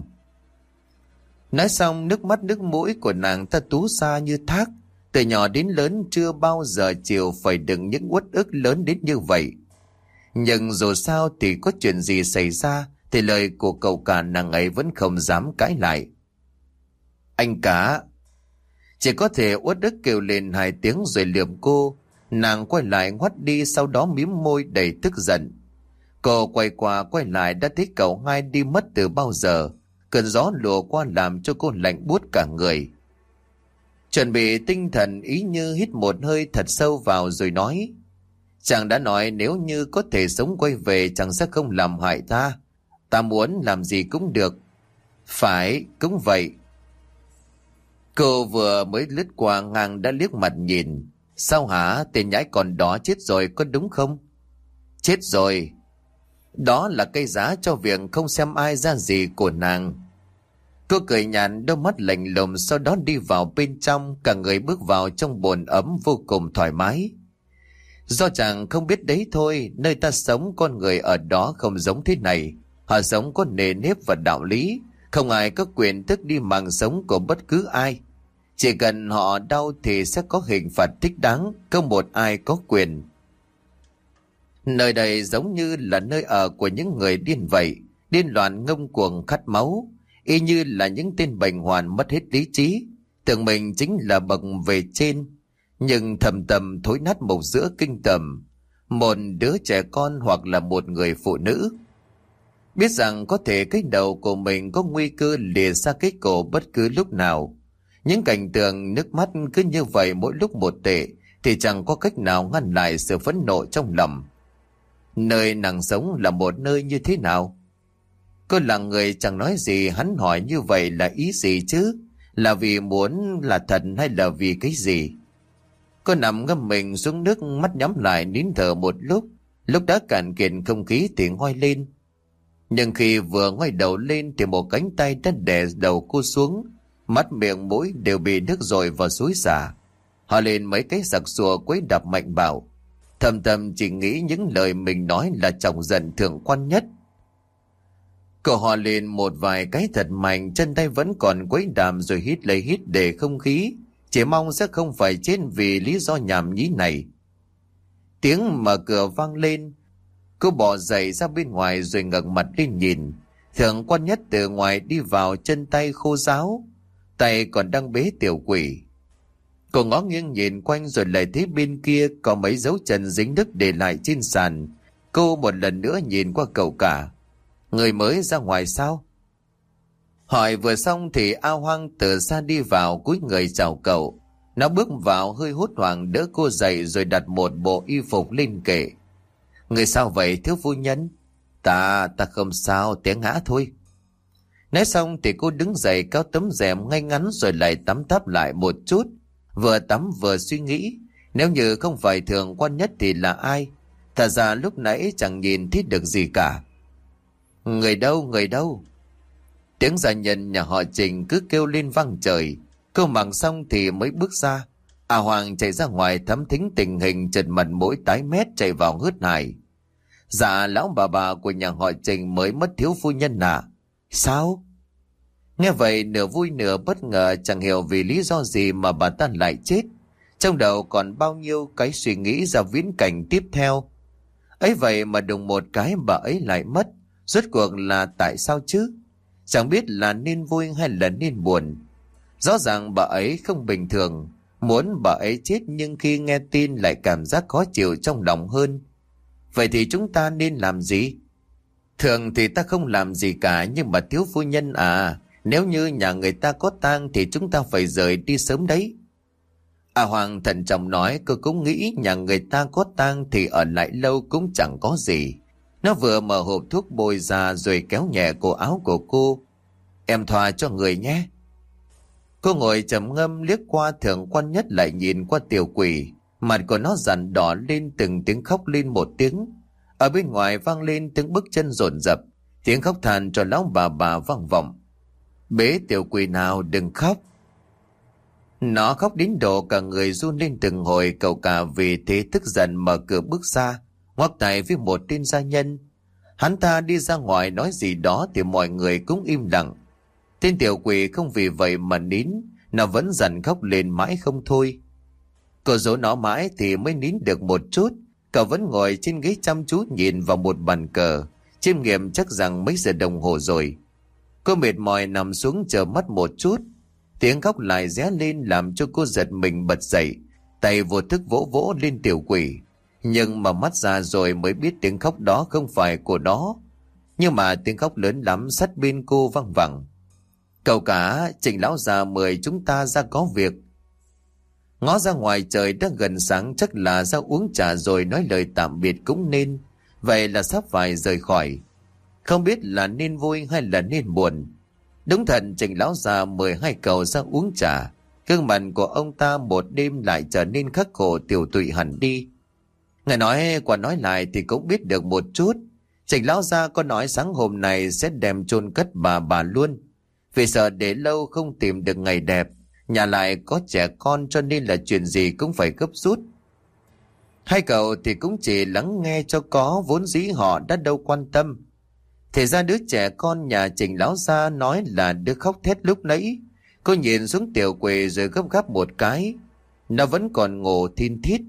Nói xong nước mắt nước mũi của nàng ta tú xa như thác. Từ nhỏ đến lớn chưa bao giờ chịu phải đựng những uất ức lớn đến như vậy. Nhưng dù sao thì có chuyện gì xảy ra thì lời của cậu cả nàng ấy vẫn không dám cãi lại. Anh cả. Chỉ có thể uất ức kêu lên hai tiếng rồi lườm cô. Nàng quay lại ngoắt đi, sau đó mím môi đầy tức giận. Cô quay qua quay lại đã thấy cậu hai đi mất từ bao giờ. Cơn gió lùa qua làm cho cô lạnh buốt cả người. Chuẩn bị tinh thần, Ý Như hít một hơi thật sâu vào rồi nói: Chàng đã nói nếu như có thể sống quay về, chàng sẽ không làm hại ta. Ta muốn làm gì cũng được. Phải, cũng vậy. Cô vừa mới lướt qua ngang đã liếc mặt nhìn. Sao hả, tên nhãi còn đó chết rồi có đúng không? Chết rồi. Đó là cái giá cho việc không xem ai ra gì của nàng. Cô cười nhạt, đôi mắt lạnh lùng, sau đó đi vào bên trong. Cả người bước vào trong bồn ấm vô cùng thoải mái. Do chàng không biết đấy thôi, nơi ta sống con người ở đó không giống thế này. Họ sống có nề nếp và đạo lý. Không ai có quyền tước đi mạng sống của bất cứ ai. Chỉ cần họ đau thì sẽ có hình phạt thích đáng. Không một ai có quyền. Nơi đây giống như là nơi ở của những người điên vậy. Điên loạn, ngông cuồng, khát máu. Y như là những tên bệnh hoạn mất hết lý trí, tưởng mình chính là bậc về trên, nhưng thầm tầm thối nát mục giữa kinh tởm. Một đứa trẻ con hoặc là một người phụ nữ biết rằng có thể cái đầu của mình có nguy cơ lìa xa cái cổ bất cứ lúc nào. Những cảnh tượng nước mắt cứ như vậy mỗi lúc một tệ thì chẳng có cách nào ngăn lại sự phẫn nộ trong lòng. Nơi nàng sống là một nơi như thế nào? Cô là người chẳng nói gì, hắn hỏi như vậy là ý gì chứ? Là vì muốn là thật hay là vì cái gì? Cô nằm ngâm mình xuống nước, mắt nhắm lại nín thở một lúc. Lúc đã cạn kiệt không khí thì ngoi lên. Nhưng khi vừa ngoi đầu lên thì một cánh tay đã đè đầu cô xuống. Mắt miệng mũi đều bị nước dội vào xối xả. Họ lên mấy cái giặc sùa quấy đập mạnh bảo. Thầm thầm chỉ nghĩ những lời mình nói là chọc giận Thượng Quan Nhất. Cậu họ lên một vài cái thật mạnh, chân tay vẫn còn quấy đàm rồi hít lấy hít để không khí, chỉ mong sẽ không phải chết vì lý do nhảm nhí này. Tiếng mở cửa vang lên, Cô bỏ dậy ra bên ngoài rồi ngẩng mặt lên nhìn. Thượng quan Nhất từ ngoài đi vào, chân tay khô ráo, tay còn đang bế tiểu quỷ. Cô ngó nghiêng nhìn quanh rồi lại thấy bên kia có mấy dấu chân dính nước để lại trên sàn. Cô một lần nữa nhìn qua cậu cả. Người mới ra ngoài sao? Hỏi vừa xong thì A Hoang từ xa đi vào cúi người chào cậu. Nó bước vào hơi hốt hoảng đỡ cô dậy rồi đặt một bộ y phục lên kệ. Người sao vậy thiếu phu nhân? Ta, ta không sao, té ngã thôi. Nói xong thì cô đứng dậy kéo tấm rèm ngay ngắn rồi lại tắm táp lại một chút. Vừa tắm vừa suy nghĩ, nếu như không phải Thượng quan Nhất thì là ai? Thật ra lúc nãy chẳng nhìn thấy được gì cả. Người đâu, người đâu? Tiếng gia nhân nhà họ Trình cứ kêu lên vang trời. Cô mặc xong thì mới bước ra. A Hoàng chạy ra ngoài thám thính tình hình, chợt mặt mũi tái mét chạy vào hớt hải. Dạ lão bà bà của nhà họ Trình mới mất thiếu phu nhân à? Sao? Nghe vậy nửa vui nửa bất ngờ, chẳng hiểu vì lý do gì mà bà ta lại chết. Trong đầu còn bao nhiêu cái suy nghĩ ra viễn cảnh tiếp theo. Ấy vậy mà đùng một cái bà ấy lại mất. Rốt cuộc là tại sao chứ? Chẳng biết là nên vui hay là nên buồn. Rõ ràng bà ấy không bình thường. Muốn bà ấy chết nhưng khi nghe tin lại cảm giác khó chịu trong lòng hơn. Vậy thì chúng ta nên làm gì? Thường thì ta không làm gì cả, nhưng mà thiếu phu nhân à, nếu như nhà người ta có tang thì chúng ta phải rời đi sớm đấy. A Hoàng thận trọng nói. Cô cũng nghĩ nhà người ta có tang thì ở lại lâu cũng chẳng có gì. Nó vừa mở hộp thuốc bôi ra rồi kéo nhẹ cổ áo của cô. Em thoa cho người nhé. Cô ngồi trầm ngâm liếc qua Thượng quan Nhất lại nhìn qua tiểu quỷ. Mặt của nó dằn đỏ lên, từng tiếng khóc lên một tiếng. Ở bên ngoài vang lên tiếng bước chân dồn dập, tiếng khóc than cho lão bà bà vang vọng. Bế tiểu quỷ nào, đừng khóc. Nó khóc đến độ cả người run lên từng hồi. Cậu cả vì thế tức giận mở cửa bước ra, ngoắc tay với một tên gia nhân. Hắn ta đi ra ngoài nói gì đó thì mọi người cũng im lặng. Tên tiểu quỷ không vì vậy mà nín, nó vẫn dằn khóc lên mãi không thôi. Cô dỗ nó mãi thì mới nín được một chút. Cậu vẫn ngồi trên ghế chăm chú nhìn vào một bàn cờ, chiêm nghiệm chắc rằng mấy giờ đồng hồ rồi. Cô mệt mỏi nằm xuống chờ mắt một chút. Tiếng khóc lại ré lên làm cho cô giật mình bật dậy, tay vô thức vỗ vỗ lên tiểu quỷ. Nhưng mà mắt ra rồi mới biết tiếng khóc đó không phải của nó. Nhưng mà tiếng khóc lớn lắm sát bên cô văng vẳng. Cậu cả, Trình lão già mời chúng ta ra có việc. Ngó ra ngoài trời đã gần sáng, chắc là ra uống trà rồi nói lời tạm biệt cũng nên. Vậy là sắp phải rời khỏi. Không biết là nên vui hay là nên buồn. Đúng thật, Trình lão già mời hai cậu ra uống trà. Gương mặt của ông ta một đêm lại trở nên khắc khổ tiều tụy hẳn đi. Ngài nói qua nói lại thì cũng biết được một chút. Trình lão gia có nói sáng hôm nay sẽ đem chôn cất bà bà luôn. Vì sợ để lâu không tìm được ngày đẹp, nhà lại có trẻ con cho nên là chuyện gì cũng phải gấp rút. Hai cậu thì cũng chỉ lắng nghe cho có, vốn dĩ họ đã đâu quan tâm. Thì ra đứa trẻ con nhà Trình lão gia nói là đứa khóc thét lúc nãy. Cô nhìn xuống tiểu quỷ rồi gấp gáp một cái. Nó vẫn còn ngủ thin thít.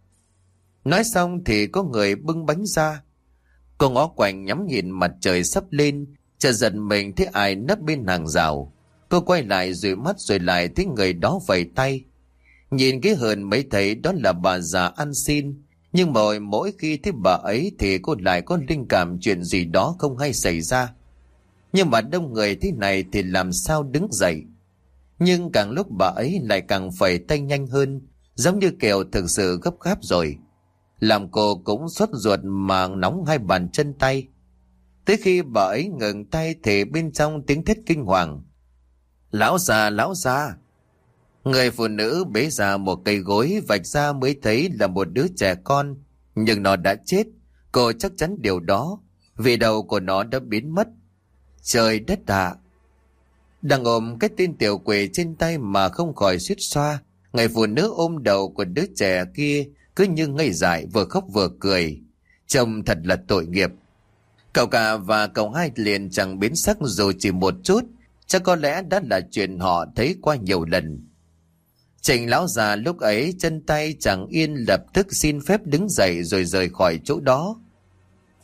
Nói xong thì có người bưng bánh ra. Cô ngó quanh nhắm nhìn mặt trời sắp lên, chợt giật mình thấy ai nấp bên hàng rào. Cô quay lại dụi mắt rồi lại thấy người đó vẫy tay. Nhìn cái hờn mới thấy đó là bà già ăn xin. Nhưng mà mỗi khi thấy bà ấy thì cô lại có linh cảm chuyện gì đó không hay xảy ra. Nhưng mà đông người thế này thì làm sao đứng dậy. Nhưng càng lúc bà ấy lại càng phẩy tay nhanh hơn, giống như kiểu thực sự gấp gáp rồi. Làm cô cũng sốt ruột mà nóng hai bàn chân tay. Tới khi bà ấy ngừng tay thì bên trong tiếng thét kinh hoàng. Lão già, lão già. Người phụ nữ bế ra một cây gối, vạch ra mới thấy là một đứa trẻ con. Nhưng nó đã chết. Cô chắc chắn điều đó, vì đầu của nó đã biến mất. Trời đất ạ! Đang ôm cái tên tiểu quỷ trên tay mà không khỏi suýt xoa. Người phụ nữ ôm đầu của đứa trẻ kia cứ như ngây dại, vừa khóc vừa cười. Trông thật là tội nghiệp. Cậu cả và cậu hai liền chẳng biến sắc dù chỉ một chút. Chắc có lẽ đã là chuyện họ thấy qua nhiều lần. Trình lão già lúc ấy chân tay chẳng yên, lập tức xin phép đứng dậy rồi rời khỏi chỗ đó.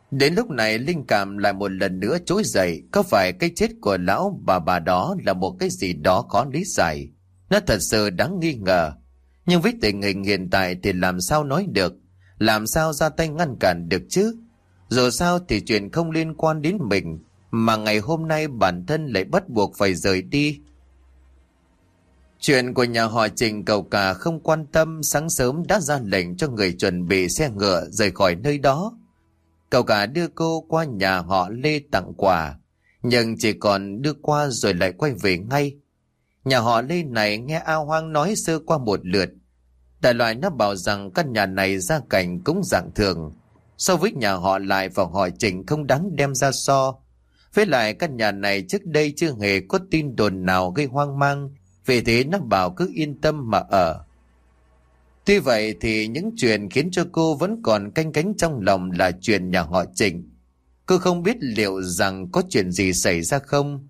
Đến lúc này linh cảm lại một lần nữa trỗi dậy. Có phải cái chết của lão bà bà đó là một cái gì đó khó lý giải? Nó thật sự đáng nghi ngờ. Nhưng với tình hình hiện tại thì làm sao nói được? Làm sao ra tay ngăn cản được chứ? Dù sao thì chuyện không liên quan đến mình, mà ngày hôm nay bản thân lại bắt buộc phải rời đi. Chuyện của nhà họ Trình cậu cả không quan tâm, sáng sớm đã ra lệnh cho người chuẩn bị xe ngựa rời khỏi nơi đó. Cậu cả đưa cô qua nhà họ Lê tặng quà, nhưng chỉ còn đưa qua rồi lại quay về ngay. Nhà họ Lê này nghe A Hoang nói sơ qua một lượt. Đại loại nó bảo rằng căn nhà này gia cảnh cũng dạng thường, so với nhà họ Lại và họ Trình không đáng đem ra so. Với lại căn nhà này trước đây chưa hề có tin đồn nào gây hoang mang, vì thế nó bảo cứ yên tâm mà ở. Tuy vậy thì những chuyện khiến cho cô vẫn còn canh cánh trong lòng là chuyện nhà họ Trình. Cô không biết liệu rằng có chuyện gì xảy ra không.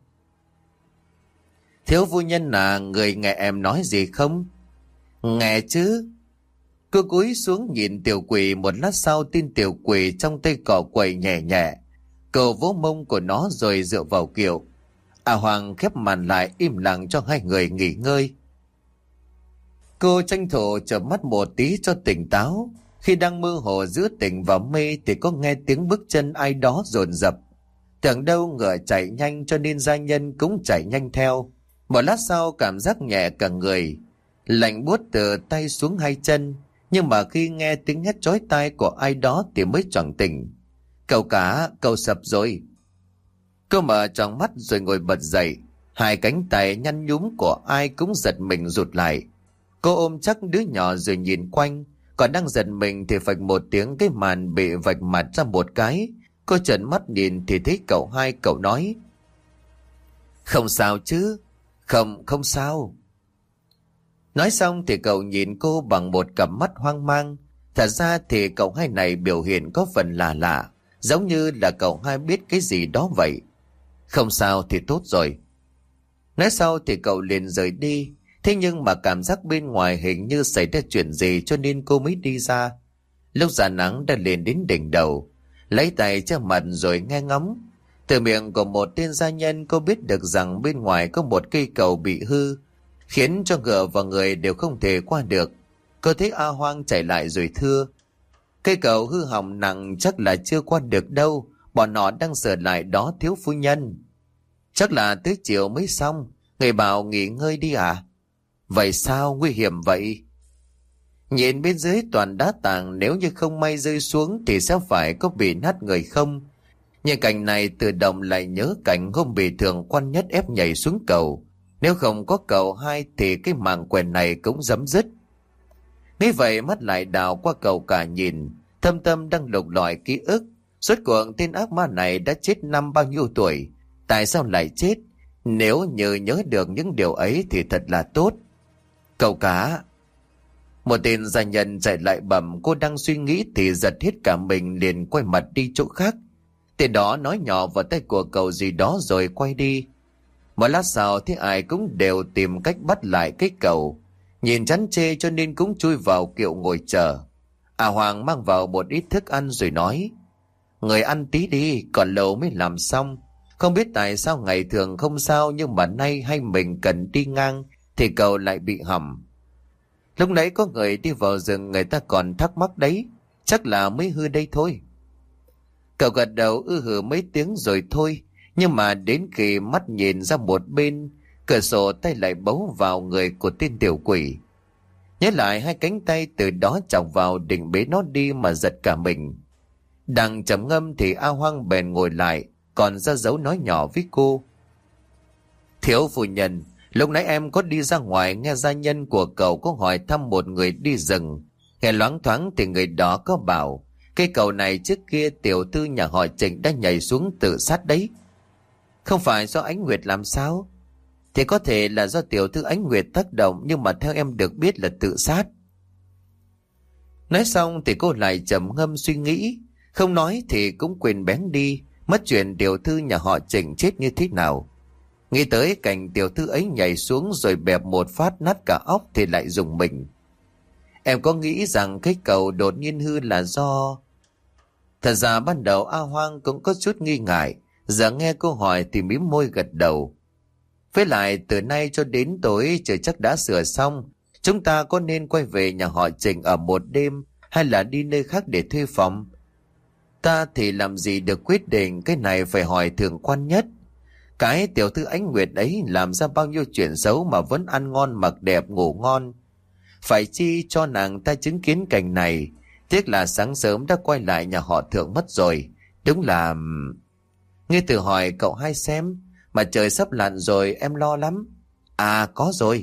Thiếu phu nhân à, người nghe em nói gì không? Nghe chứ. Cô cúi xuống nhìn tiểu quỷ, một lát sau tin tiểu quỷ trong tay cỏ quẩy nhẹ nhẹ. Cậu vỗ mông của nó rồi dựa vào kiệu. À Hoàng khép màn lại im lặng cho hai người nghỉ ngơi. Cô tranh thủ chợp mắt một tí cho tỉnh táo. Khi đang mơ hồ giữa tỉnh và mê thì có nghe tiếng bước chân ai đó dồn dập. Tưởng đâu ngựa chạy nhanh cho nên gia nhân cũng chạy nhanh theo. Một lát sau cảm giác nhẹ cả người, lạnh buốt từ tay xuống hai chân. Nhưng mà khi nghe tiếng hét chói tai của ai đó thì mới choàng tỉnh. Cậu cả, cậu sập rồi. Cô mở tròn mắt rồi ngồi bật dậy. Hai cánh tay nhăn nhúm của ai cũng giật mình rụt lại. Cô ôm chắc đứa nhỏ rồi nhìn quanh. Còn đang giật mình thì phạch một tiếng, cái màn bị vạch mặt ra một cái. Cô trợn mắt nhìn thì thấy cậu hai. Cậu nói: Không sao chứ? Không, không sao. Nói xong thì cậu nhìn cô bằng một cặp mắt hoang mang. Thật ra thì cậu hai này biểu hiện có phần lạ lạ, giống như là cậu hai biết cái gì đó vậy. Không sao thì tốt rồi. Nói sau thì cậu liền rời đi. Thế nhưng mà cảm giác bên ngoài hình như xảy ra chuyện gì cho nên cô mới đi ra. Lúc già nắng đã lên đến đỉnh đầu, lấy tay che mặt rồi nghe ngóng. Từ miệng của một tên gia nhân cô biết được rằng bên ngoài có một cây cầu bị hư, khiến cho ngựa và người đều không thể qua được. Cô thấy A Hoang chạy lại rồi thưa: Cây cầu hư hỏng nặng chắc là chưa qua được đâu, bọn họ đang sửa lại đó thiếu phu nhân. Chắc là tới chiều mới xong, người bảo nghỉ ngơi đi à? Vậy sao, nguy hiểm vậy? Nhìn bên dưới toàn đá tảng, nếu như không may rơi xuống thì sẽ phải có bị nát người không? Nhưng cảnh này tự động lại nhớ cảnh hôm bị thường quan nhất ép nhảy xuống cầu. Nếu không có cầu hai thì cái mạng quèn này cũng dấm dứt. Nghĩ vậy mắt lại đào qua cầu cả nhìn, thâm tâm đang lục lọi ký ức. Rốt cuộc tên ác ma này đã chết năm bao nhiêu tuổi? Tại sao lại chết? Nếu như nhớ được những điều ấy thì thật là tốt. Cậu cả. Một tên gia nhân chạy lại bẩm. Cô đang suy nghĩ thì giật hết cả mình, liền quay mặt đi chỗ khác. Tên đó nói nhỏ vào tay của cậu gì đó rồi quay đi. Một lát sau thì ai cũng đều tìm cách bắt lại cái cầu. Nhìn chán chê cho nên cũng chui vào kiệu ngồi chờ. À Hoàng mang vào một ít thức ăn rồi nói: Người ăn tí đi, còn lâu mới làm xong. Không biết tại sao ngày thường không sao, nhưng mà nay hay mình cần đi ngang thì cầu lại bị hỏng. Lúc nãy có người đi vào rừng, người ta còn thắc mắc đấy, chắc là mới hư đây thôi. Cậu gật đầu ư hử mấy tiếng rồi thôi. Nhưng mà đến khi mắt nhìn ra một bên cửa sổ, tay lại bấu vào người của tên tiểu quỷ. Nhớ lại hai cánh tay từ đó chọc vào định bế nó đi mà giật cả mình. Đang trầm ngâm thì A Hoang bèn ngồi lại, còn ra dấu nói nhỏ với cô: Thiếu phu nhân, lúc nãy em có đi ra ngoài nghe gia nhân của cậu có hỏi thăm một người đi rừng. Nghe loáng thoáng thì người đó có bảo cây cầu này trước kia tiểu thư nhà họ Trịnh đã nhảy xuống tự sát đấy. Không phải do Ánh Nguyệt làm sao? Thì có thể là do tiểu thư Ánh Nguyệt tác động, nhưng mà theo em được biết là tự sát. Nói xong thì cô lại trầm ngâm suy nghĩ. Không nói thì cũng quên bén đi, mất chuyện tiểu thư nhà họ Trịnh chết như thế nào. Nghĩ tới cảnh tiểu thư ấy nhảy xuống rồi bẹp một phát nát cả óc thì lại rùng mình. Em có nghĩ rằng cái cầu đột nhiên hư là do... Thật ra ban đầu A Hoang cũng có chút nghi ngại, giờ nghe câu hỏi thì mím môi gật đầu. Với lại từ nay cho đến tối trời chắc đã sửa xong, chúng ta có nên quay về nhà họ Trình ở một đêm hay là đi nơi khác để thuê phòng? Ta thì làm gì được quyết định, cái này phải hỏi Thượng Quan Nhất. Cái tiểu thư Ánh Nguyệt ấy làm ra bao nhiêu chuyện xấu mà vẫn ăn ngon mặc đẹp ngủ ngon. Phải chi cho nàng ta chứng kiến cảnh này. Tiếc là sáng sớm đã quay lại nhà họ Thượng mất rồi. Đúng là... Ngươi tự hỏi cậu hai xem, mà trời sắp lặn rồi em lo lắm. À có rồi.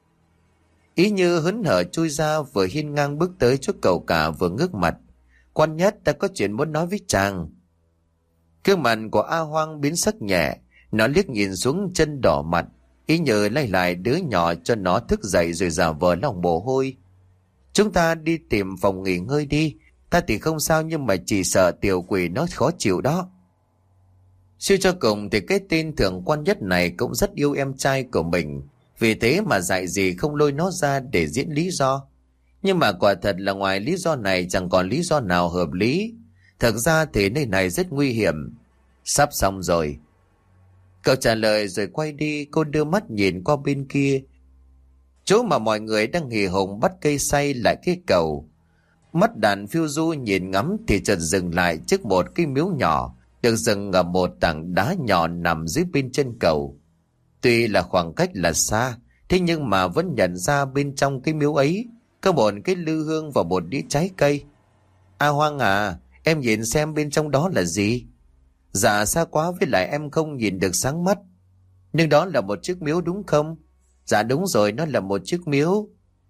Ý Như hớn hở chui ra, vừa hiên ngang bước tới trước cậu cả vừa ngước mặt. Quan Nhất, ta có chuyện muốn nói với chàng. Gương mặt của A Hoang biến sắc nhẹ, nó liếc nhìn xuống chân đỏ mặt. Ý Như lay lại đứa nhỏ cho nó thức dậy rồi giả vờ lòng mồ hôi. Chúng ta đi tìm phòng nghỉ ngơi đi. Ta thì không sao, nhưng mà chỉ sợ tiểu quỷ nó khó chịu đó. Suy cho cùng thì cái tên Thượng Quan Nhất này cũng rất yêu em trai của mình, vì thế mà dạy gì không lôi nó ra để diễn lý do. Nhưng mà quả thật là ngoài lý do này chẳng còn lý do nào hợp lý. Thực ra thì nơi này rất nguy hiểm. Sắp xong rồi. Cậu trả lời rồi quay đi. Cô đưa mắt nhìn qua bên kia, chỗ mà mọi người đang hì hùng bắt cây xay lại cái cầu. Mắt đàn phiêu du nhìn ngắm thì chợt dừng lại trước một cái miếu nhỏ được dựng ở một tảng đá nhỏ nằm dưới bên chân cầu. Tuy là khoảng cách là xa, thế nhưng mà vẫn nhận ra bên trong cái miếu ấy có một cái lư hương và một đĩa trái cây. A Hoang à, em nhìn xem bên trong đó là gì? Dạ xa quá, với lại em không nhìn được sáng mắt. Nhưng đó là một chiếc miếu đúng không? Dạ đúng rồi, nó là một chiếc miếu.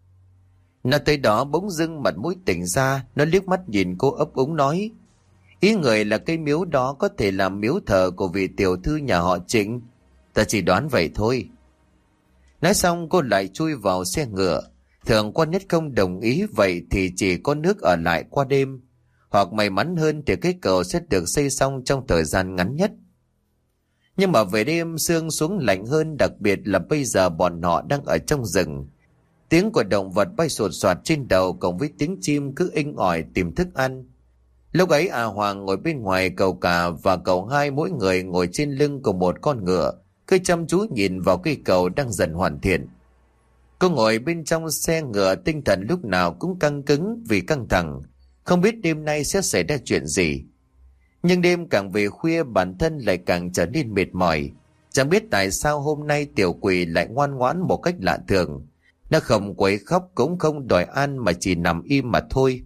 Nó tới đó bỗng dưng mặt mũi tỉnh ra, nó liếc mắt nhìn cô ấp úng nói. Ý người là cây miếu đó có thể là miếu thờ của vị tiểu thư nhà họ Trịnh. Ta chỉ đoán vậy thôi. Nói xong cô lại chui vào xe ngựa. Thượng Quan Nhất không đồng ý, vậy thì chỉ có nước ở lại qua đêm. Hoặc may mắn hơn thì cái cầu sẽ được xây xong trong thời gian ngắn nhất. Nhưng mà về đêm sương xuống lạnh hơn, đặc biệt là bây giờ bọn họ đang ở trong rừng. Tiếng của động vật bay sột soạt trên đầu cộng với tiếng chim cứ inh ỏi tìm thức ăn. Lúc ấy A Hoàng ngồi bên ngoài, cậu cả và cậu hai mỗi người ngồi trên lưng của một con ngựa, cứ chăm chú nhìn vào cây cầu đang dần hoàn thiện. Cô ngồi bên trong xe ngựa, tinh thần lúc nào cũng căng cứng vì căng thẳng, không biết đêm nay sẽ xảy ra chuyện gì. Nhưng đêm càng về khuya bản thân lại càng trở nên mệt mỏi. Chẳng biết tại sao hôm nay tiểu quỷ lại ngoan ngoãn một cách lạ thường. Nó không quấy khóc cũng không đòi ăn mà chỉ nằm im mà thôi.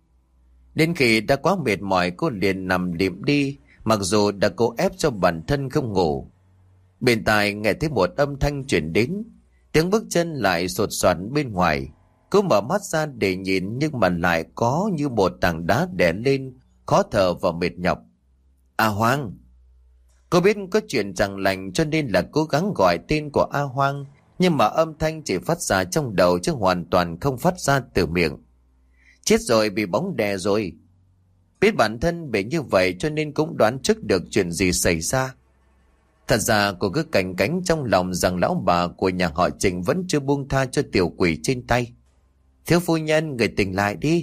Đến khi đã quá mệt mỏi, cô liền nằm liệm đi, mặc dù đã cố ép cho bản thân không ngủ. Bên tai nghe thấy một âm thanh chuyển đến, tiếng bước chân lại sột soạt bên ngoài. Cô mở mắt ra để nhìn, nhưng mà lại có như một tảng đá đè lên, khó thở và mệt nhọc. A Hoang. Cô biết có chuyện chẳng lành cho nên là cố gắng gọi tên của A Hoang, nhưng mà âm thanh chỉ phát ra trong đầu chứ hoàn toàn không phát ra từ miệng. Chết rồi, bị bóng đè rồi. Biết bản thân bị như vậy cho nên cũng đoán trước được chuyện gì xảy ra. Thật ra cô cứ canh cánh trong lòng rằng lão bà của nhà họ Trịnh vẫn chưa buông tha cho tiểu quỷ trên tay. Thiếu phu nhân, người tỉnh lại đi.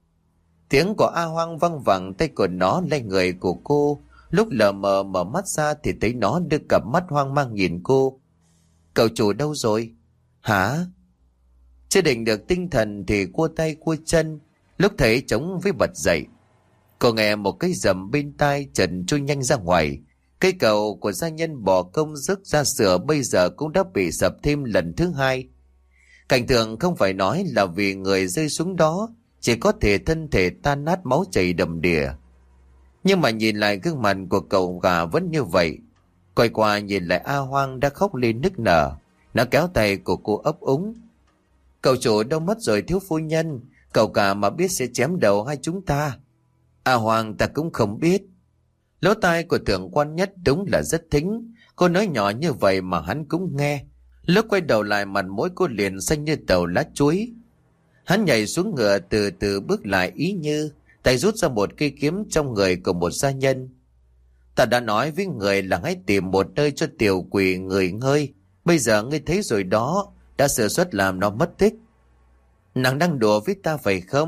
Tiếng của A Hoang văng vẳng, tay của nó lay người của cô. Lúc lờ mờ mở mắt ra thì thấy nó đưa cặp mắt hoang mang nhìn cô. Cậu chủ đâu rồi? Hả? Chưa định được tinh thần thì cua tay cua chân, lúc thấy trống với bật dậy. Cô nghe một cái rầm bên tai, trần trôi nhanh ra ngoài. Cây cầu của gia nhân bỏ công rước ra sửa bây giờ cũng đã bị sập thêm lần thứ hai. Cảnh tượng không phải nói là vì người rơi xuống đó, chỉ có thể thân thể tan nát máu chảy đầm đìa. Nhưng mà nhìn lại gương mặt của cậu gà vẫn như vậy. Quay qua nhìn lại A Hoang đã khóc lên nức nở. Nó kéo tay của cô ấp úng. Cậu chủ đâu mất rồi thiếu phu nhân? Cậu cả mà biết sẽ chém đầu hai chúng ta. A Hoang, ta cũng không biết. Lỗ tai của Thượng Quan Nhất đúng là rất thính. Cô nói nhỏ như vậy mà hắn cũng nghe. Lúc quay đầu lại mặt mũi cô liền xanh như tàu lá chuối. Hắn nhảy xuống ngựa từ từ bước lại Ý Như, tay rút ra một cây kiếm trong người của một gia nhân. Ta đã nói với người là hãy tìm một nơi cho tiểu quỷ người ngơi. Bây giờ ngươi thấy rồi đó, đã sửa suất làm nó mất tích. Nàng đang đùa với ta phải không?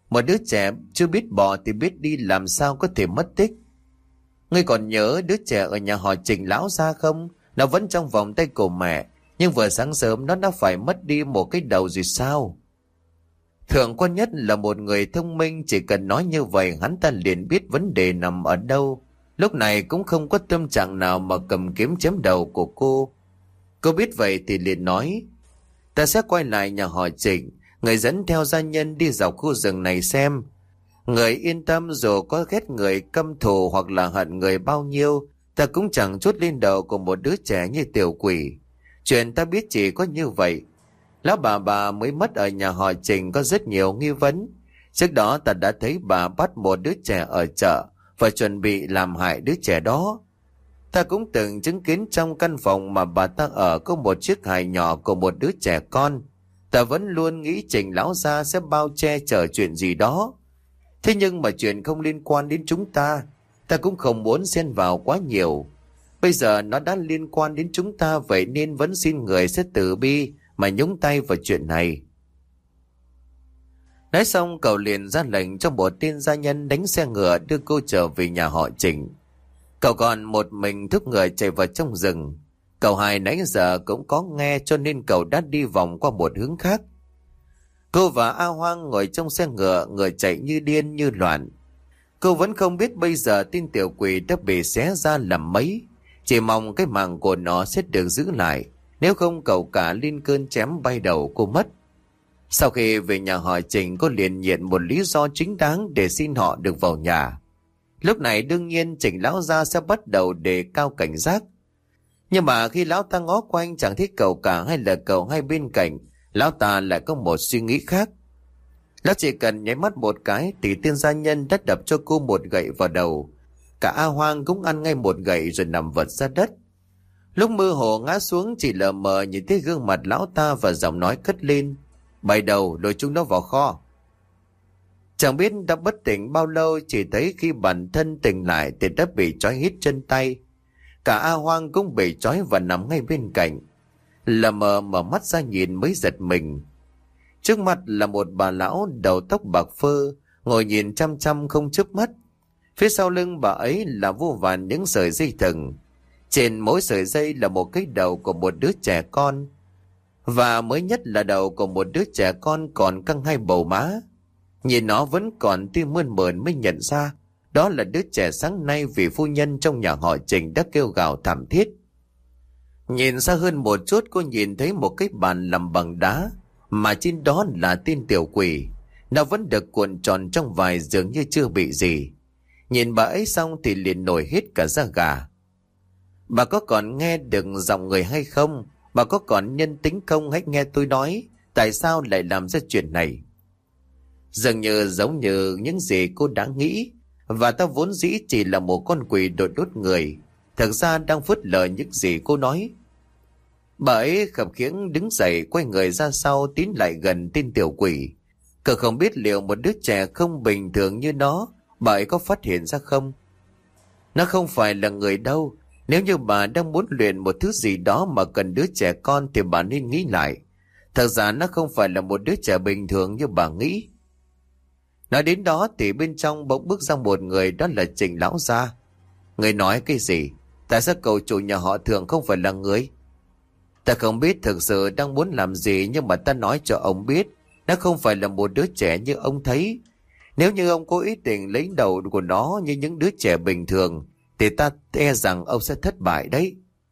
Một đứa trẻ chưa biết bò thì biết đi làm sao có thể mất tích. Ngươi còn nhớ đứa trẻ ở nhà họ Trình lão gia không? Nó vẫn trong vòng tay của mẹ, nhưng vừa sáng sớm nó đã phải mất đi một cái đầu rồi sao? Thượng quan Nhất là một người thông minh, chỉ cần nói như vậy hắn ta liền biết vấn đề nằm ở đâu. Lúc này cũng không có tâm trạng nào mà cầm kiếm chém đầu của cô. Cô biết vậy thì liền nói, ta sẽ quay lại nhà họ Trịnh, người dẫn theo gia nhân đi dọc khu rừng này xem. Người yên tâm, dù có ghét người căm thù hoặc là hận người bao nhiêu, ta cũng chẳng chút lên đầu của một đứa trẻ như tiểu quỷ. Chuyện ta biết chỉ có như vậy. Lão bà bà mới mất ở nhà họ Trình có rất nhiều nghi vấn. Trước đó ta đã thấy bà bắt một đứa trẻ ở chợ và chuẩn bị làm hại đứa trẻ đó. Ta cũng từng chứng kiến trong căn phòng mà bà ta ở có một chiếc hài nhỏ của một đứa trẻ con. Ta vẫn luôn nghĩ Trình lão gia sẽ bao che chở chuyện gì đó. Thế nhưng mà chuyện không liên quan đến chúng ta, ta cũng không muốn xen vào quá nhiều. Bây giờ nó đã liên quan đến chúng ta, vậy nên vẫn xin người sẽ từ bi mà nhúng tay vào chuyện này. Nói xong cậu liền ra lệnh cho một tên gia nhân đánh xe ngựa đưa cô trở về nhà họ Trình. Cậu còn một mình thúc người chạy vào trong rừng. Cậu hai nãy giờ cũng có nghe cho nên cậu đã đi vòng qua một hướng khác. Cô và A Hoang ngồi trong xe ngựa, ngựa chạy như điên như loạn. Cô vẫn không biết bây giờ tên tiểu quỷ đã bị xé ra làm mấy. Chỉ mong cái mạng của nó sẽ được giữ lại, nếu không cậu cả lên cơn chém bay đầu cô mất. Sau khi về nhà họ Trình, cô liền nhận một lý do chính đáng để xin họ được vào nhà. Lúc này đương nhiên Trình lão gia sẽ bắt đầu đề cao cảnh giác. Nhưng mà khi lão ta ngó quanh chẳng thấy cậu cả hay là cậu hai bên cạnh, lão ta lại có một suy nghĩ khác. Lão chỉ cần nháy mắt một cái thì tên gia nhân đã đập cho cô một gậy vào đầu. Cả A Hoang cũng ăn ngay một gậy rồi nằm vật ra đất. Lúc mơ hồ ngã xuống chỉ lờ mờ nhìn thấy gương mặt lão ta và giọng nói cất lên, bay đầu đôi chúng nó vào kho. Chẳng biết đã bất tỉnh bao lâu, chỉ thấy khi bản thân tỉnh lại thì đã bị trói hít chân tay. Cả A Hoang cũng bị trói và nằm ngay bên cạnh. Lờ mờ mở mắt ra nhìn mới giật mình. Trước mặt là một bà lão đầu tóc bạc phơ, ngồi nhìn chăm chăm không chớp mắt. Phía sau lưng bà ấy là vô vàn những sợi dây thừng. Trên mỗi sợi dây là một cái đầu của một đứa trẻ con. Và mới nhất là đầu của một đứa trẻ con còn căng hai bầu má. Nhìn nó vẫn còn tuy mơn mởn mới nhận ra đó là đứa trẻ sáng nay vị phu nhân trong nhà họ Trình đã kêu gào thảm thiết. Nhìn xa hơn một chút, cô nhìn thấy một cái bàn làm bằng đá, mà trên đó là tên tiểu quỷ. Nó vẫn được cuộn tròn trong vải dường như chưa bị gì. Nhìn bà ấy xong thì liền nổi hết cả da gà. Bà có còn nghe được giọng người hay không? Bà có còn nhân tính không? Hãy nghe tôi nói, tại sao lại làm ra chuyện này? Dường như giống như những gì cô đã nghĩ, và ta vốn dĩ chỉ là một con quỷ đột đốt người, thực ra đang phớt lờ những gì cô nói. Bà ấy khập khiễng đứng dậy, quay người ra sau tiến lại gần tên tiểu quỷ. Cậu không biết liệu một đứa trẻ không bình thường như nó, bà ấy có phát hiện ra không? Nó không phải là người đâu. Nếu như bà đang muốn luyện một thứ gì đó mà cần đứa trẻ con thì bà nên nghĩ lại. Thật ra nó không phải là một đứa trẻ bình thường như bà nghĩ. Nói đến đó thì bên trong bỗng bước ra một người, đó là Trình lão gia. Người nói cái gì? Tại sao cậu chủ nhà họ Thường không phải là người? Ta không biết thực sự đang muốn làm gì, nhưng mà ta nói cho ông biết, nó không phải là một đứa trẻ như ông thấy. Nếu như ông có ý định lấy đầu của nó như những đứa trẻ bình thường thì ta e rằng ông sẽ thất bại đấy.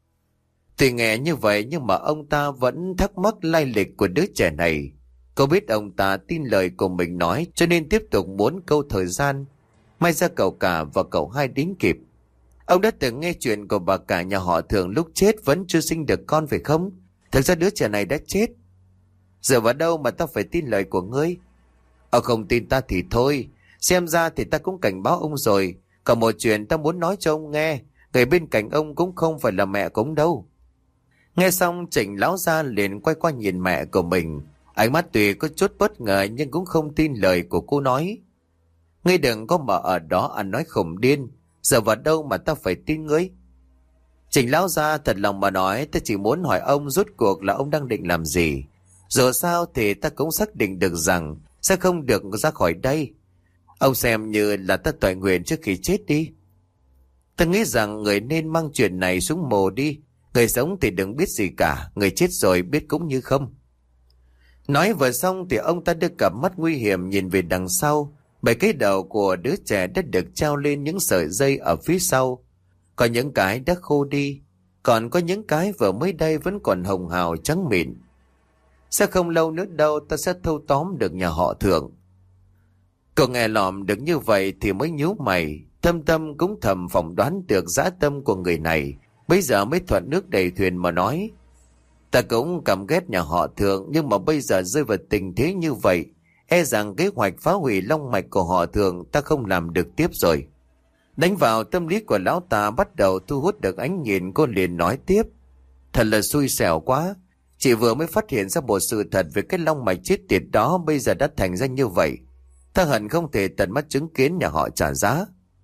Tuy nghe như vậy nhưng mà ông ta vẫn thắc mắc lai lịch của đứa trẻ này. Cậu biết ông ta tin lời của mình nói, cho nên tiếp tục muốn câu thời gian. May ra cậu cả và cậu hai đến kịp. Ông đã từng nghe chuyện của bà cả nhà họ Thường lúc chết vẫn chưa sinh được con phải không? Thực ra đứa trẻ này đã chết. Dựa vào đâu mà ta phải tin lời của ngươi? Ông không tin ta thì thôi. Xem ra thì ta cũng cảnh báo ông rồi. Còn một chuyện ta muốn nói cho ông nghe. Người bên cạnh ông cũng không phải là mẹ của ông đâu. Nghe xong Trình lão gia liền quay qua nhìn mẹ của mình. Ánh mắt tuy có chút bất ngờ nhưng cũng không tin lời của cô nói. Ngươi đừng có mở ở đó ăn nói khủng điên. Giờ vào đâu mà ta phải tin ngươi? Trình lão gia thật lòng mà nói, ta chỉ muốn hỏi ông rốt cuộc là ông đang định làm gì. Dù sao thì ta cũng xác định được rằng sẽ không được ra khỏi đây. Ông xem như là ta toại nguyện trước khi chết đi. Ta nghĩ rằng người nên mang chuyện này xuống mồ đi. Người sống thì đừng biết gì cả, người chết rồi biết cũng như không. Nói vừa xong thì ông ta đưa cặp mắt nguy hiểm nhìn về đằng sau. Bảy cái đầu của đứa trẻ đã được treo lên những sợi dây ở phía sau. Có những cái đã khô đi, còn có những cái vừa mới đây vẫn còn hồng hào trắng mịn. Sẽ không lâu nữa đâu ta sẽ thâu tóm được nhà họ Thượng. Cậu nghe lòm được như vậy thì mới nhíu mày. Thâm Tâm cũng thầm phỏng đoán được dã tâm của người này, bây giờ mới thuận nước đầy thuyền mà nói. Ta cũng cảm ghét nhà họ Thượng, nhưng mà bây giờ rơi vào tình thế như vậy, e rằng kế hoạch phá hủy long mạch của họ Thượng ta không làm được tiếp rồi. Đánh vào tâm lý của lão ta bắt đầu thu hút được ánh nhìn, cô liền nói tiếp. Thật là xui xẻo quá. Chị vừa mới phát hiện ra một sự thật về cái long mạch chết tiệt đó, bây giờ đã thành ra như vậy. Ta hận không thể tận mắt chứng kiến nhà họ trả giá.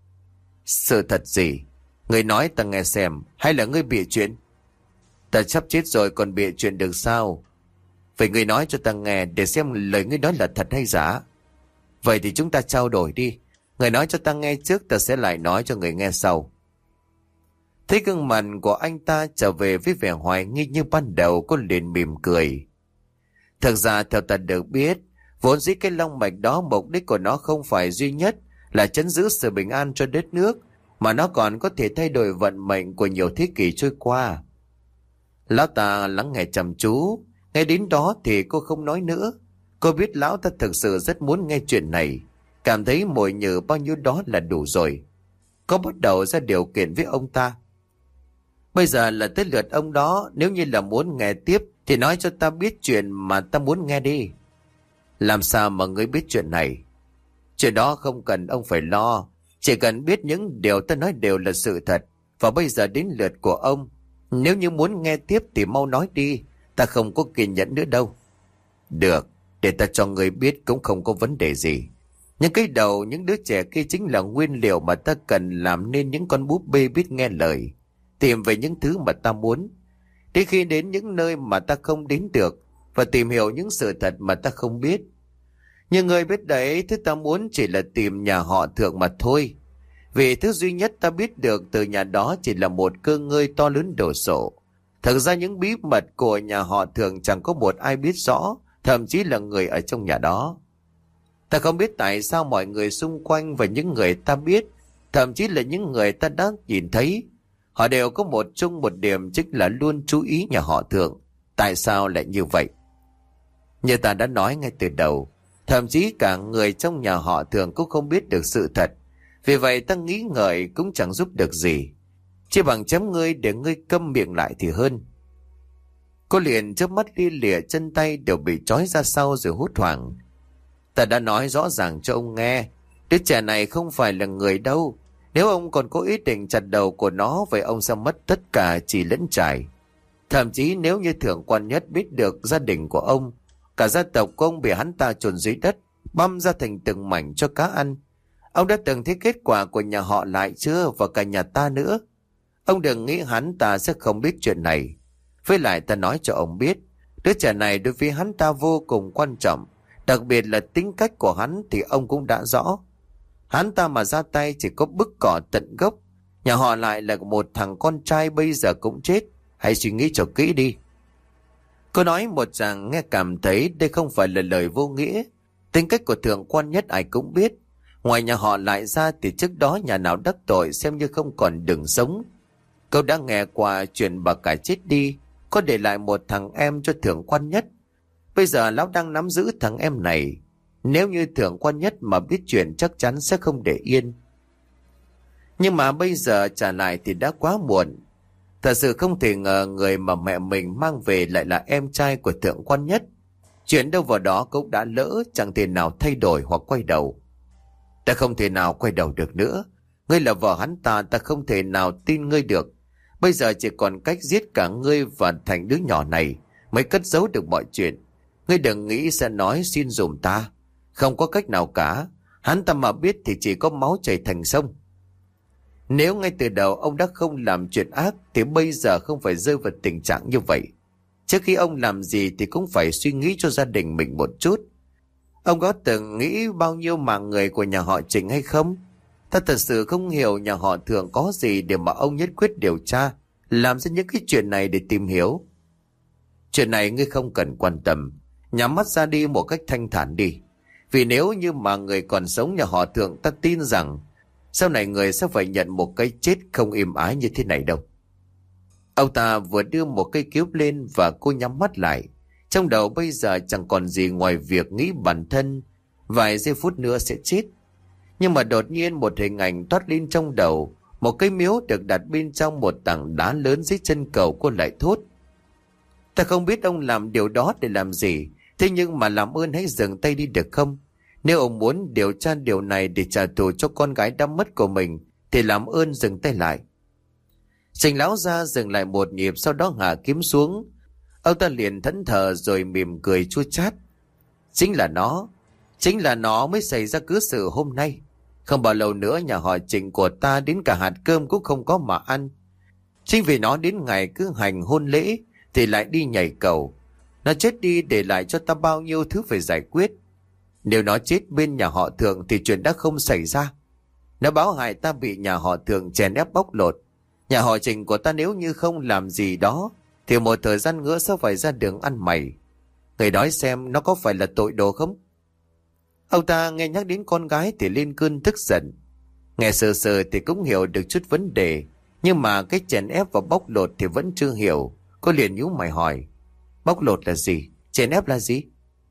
Sự thật gì? Người nói ta nghe xem, hay là ngươi bịa chuyện? Ta sắp chết rồi còn bịa chuyện được sao? Vậy ngươi nói cho ta nghe để xem lời ngươi nói là thật hay giả. Vậy thì chúng ta trao đổi đi. Người nói cho ta nghe trước, ta sẽ lại nói cho người nghe sau. Thấy gương mặt của anh ta trở về với vẻ hoài nghi như ban đầu, cô liền mỉm cười. Thực ra theo ta được biết, vốn dĩ cái long mạch đó mục đích của nó không phải duy nhất là trấn giữ sự bình an cho đất nước, mà nó còn có thể thay đổi vận mệnh của nhiều thế kỷ trôi qua. Lão ta lắng nghe chăm chú, nghe đến đó thì cô không nói nữa. Cô biết lão ta thực sự rất muốn nghe chuyện này, cảm thấy mồi nhử bao nhiêu đó là đủ rồi. Cô bắt đầu ra điều kiện với ông ta. Bây giờ là tới lượt ông đó, nếu như là muốn nghe tiếp thì nói cho ta biết chuyện mà ta muốn nghe đi. Làm sao mà ngươi biết chuyện này? Chuyện đó không cần ông phải lo, chỉ cần biết những điều ta nói đều là sự thật. Và bây giờ đến lượt của ông, nếu như muốn nghe tiếp thì mau nói đi, ta không có kiên nhẫn nữa đâu. Được, để ta cho ngươi biết cũng không có vấn đề gì. Những cái đầu những đứa trẻ kia chính là nguyên liệu mà ta cần làm nên những con búp bê biết nghe lời, tìm về những thứ mà ta muốn. Đến khi đến những nơi mà ta không đến được, và tìm hiểu những sự thật mà ta không biết. Nhưng người biết đấy, thứ ta muốn chỉ là tìm nhà họ Thượng mà thôi. Vì thứ duy nhất ta biết được từ nhà đó chỉ là một cơ ngơi to lớn đổ sộ. Thực ra những bí mật của nhà họ Thượng chẳng có một ai biết rõ, thậm chí là người ở trong nhà đó. Ta không biết tại sao mọi người xung quanh và những người ta biết, thậm chí là những người ta đã nhìn thấy, họ đều có một chung một điểm, chính là luôn chú ý nhà họ Thượng. Tại sao lại như vậy? Như ta đã nói ngay từ đầu, thậm chí cả người trong nhà họ Thượng cũng không biết được sự thật. Vì vậy ta nghĩ ngợi cũng chẳng giúp được gì, chỉ bằng chém ngươi để ngươi câm miệng lại thì hơn. Cô liền chớp mắt lia lịa, chân tay đều bị trói ra sau rồi hốt hoảng. Ta đã nói rõ ràng cho ông nghe, đứa trẻ này không phải là người đâu. Nếu ông còn có ý định chặt đầu của nó, vậy ông sẽ mất tất cả chỉ lẫn trải. Thậm chí nếu như Thượng Quan Nhất biết được gia đình của ông, cả gia tộc của ông bị hắn ta chôn dưới đất, băm ra thành từng mảnh cho cá ăn. Ông đã từng thấy kết quả của nhà họ Lại chưa, và cả nhà ta nữa. Ông đừng nghĩ hắn ta sẽ không biết chuyện này. Với lại ta nói cho ông biết, đứa trẻ này đối với hắn ta vô cùng quan trọng. Đặc biệt là tính cách của hắn thì ông cũng đã rõ. Hắn ta mà ra tay chỉ có bứt cỏ tận gốc. Nhà họ Lại là một thằng con trai bây giờ cũng chết. Hãy suy nghĩ cho kỹ đi. Cô nói một chàng nghe cảm thấy đây không phải là lời vô nghĩa. Tính cách của Thượng Quan Nhất ai cũng biết. Ngoài nhà họ Lại ra thì trước đó nhà nào đắc tội xem như không còn đường sống. Cậu đã nghe qua chuyện bà cả chết đi, có để lại một thằng em cho Thượng Quan Nhất. Bây giờ lão đang nắm giữ thằng em này. Nếu như Thượng Quan Nhất mà biết chuyện chắc chắn sẽ không để yên. Nhưng mà bây giờ trả lại thì đã quá muộn. Thật sự không thể ngờ người mà mẹ mình mang về lại là em trai của Thượng Quan Nhất. Chuyện đâu vào đó cũng đã lỡ, chẳng thể nào thay đổi hoặc quay đầu. Ta không thể nào quay đầu được nữa. Ngươi là vợ hắn ta, ta không thể nào tin ngươi được. Bây giờ chỉ còn cách giết cả ngươi và thành đứa nhỏ này mới cất giấu được mọi chuyện. Ngươi đừng nghĩ sẽ nói xin dùm ta. Không có cách nào cả. Hắn ta mà biết thì chỉ có máu chảy thành sông. Nếu ngay từ đầu ông đã không làm chuyện ác thì bây giờ không phải rơi vào tình trạng như vậy. Trước khi ông làm gì thì cũng phải suy nghĩ cho gia đình mình một chút. Ông có từng nghĩ bao nhiêu mạng người của nhà họ Trịnh hay không? Ta thật sự không hiểu nhà họ Thượng có gì để mà ông nhất quyết điều tra, làm ra những cái chuyện này để tìm hiểu. Chuyện này ngươi không cần quan tâm, nhắm mắt ra đi một cách thanh thản đi. Vì nếu như mà người còn sống nhà họ Thượng, ta tin rằng sau này người sẽ phải nhận một cái chết không êm ái như thế này đâu. Ông ta vừa đưa một cây kiếp lên và cô nhắm mắt lại. Trong đầu bây giờ chẳng còn gì ngoài việc nghĩ bản thân vài giây phút nữa sẽ chết. Nhưng mà đột nhiên một hình ảnh toát lên trong đầu. Một cái miếu được đặt bên trong một tảng đá lớn dưới chân cầu. Cô lại thốt: ta không biết ông làm điều đó để làm gì, thế nhưng mà làm ơn hãy dừng tay đi được không? Nếu ông muốn điều tra điều này để trả thù cho con gái đã mất của mình thì làm ơn dừng tay lại. Trình lão ra dừng lại một nhịp, sau đó hạ kiếm xuống. Ông ta liền thẫn thờ rồi mỉm cười chua chát. Chính là nó, chính là nó mới xảy ra cứ sự hôm nay. Không bao lâu nữa nhà họ Trịnh của ta đến cả hạt cơm cũng không có mà ăn. Chính vì nó đến ngày cứ hành hôn lễ thì lại đi nhảy cầu. Nó chết đi để lại cho ta bao nhiêu thứ phải giải quyết. Nếu nó chết bên nhà họ Thượng thì chuyện đã không xảy ra. Nó báo hại ta bị nhà họ Thượng chèn ép bóc lột. Nhà họ Trịnh của ta nếu như không làm gì đó thì một thời gian nữa sẽ phải ra đường ăn mày. Người nói xem nó có phải là tội đồ không? Ông ta nghe nhắc đến con gái thì lên cơn tức giận. Nghe sơ sơ thì cũng hiểu được chút vấn đề, nhưng mà cái chèn ép và bóc lột thì vẫn chưa hiểu. Cô liền nhíu mày hỏi: bóc lột là gì? Chèn ép là gì?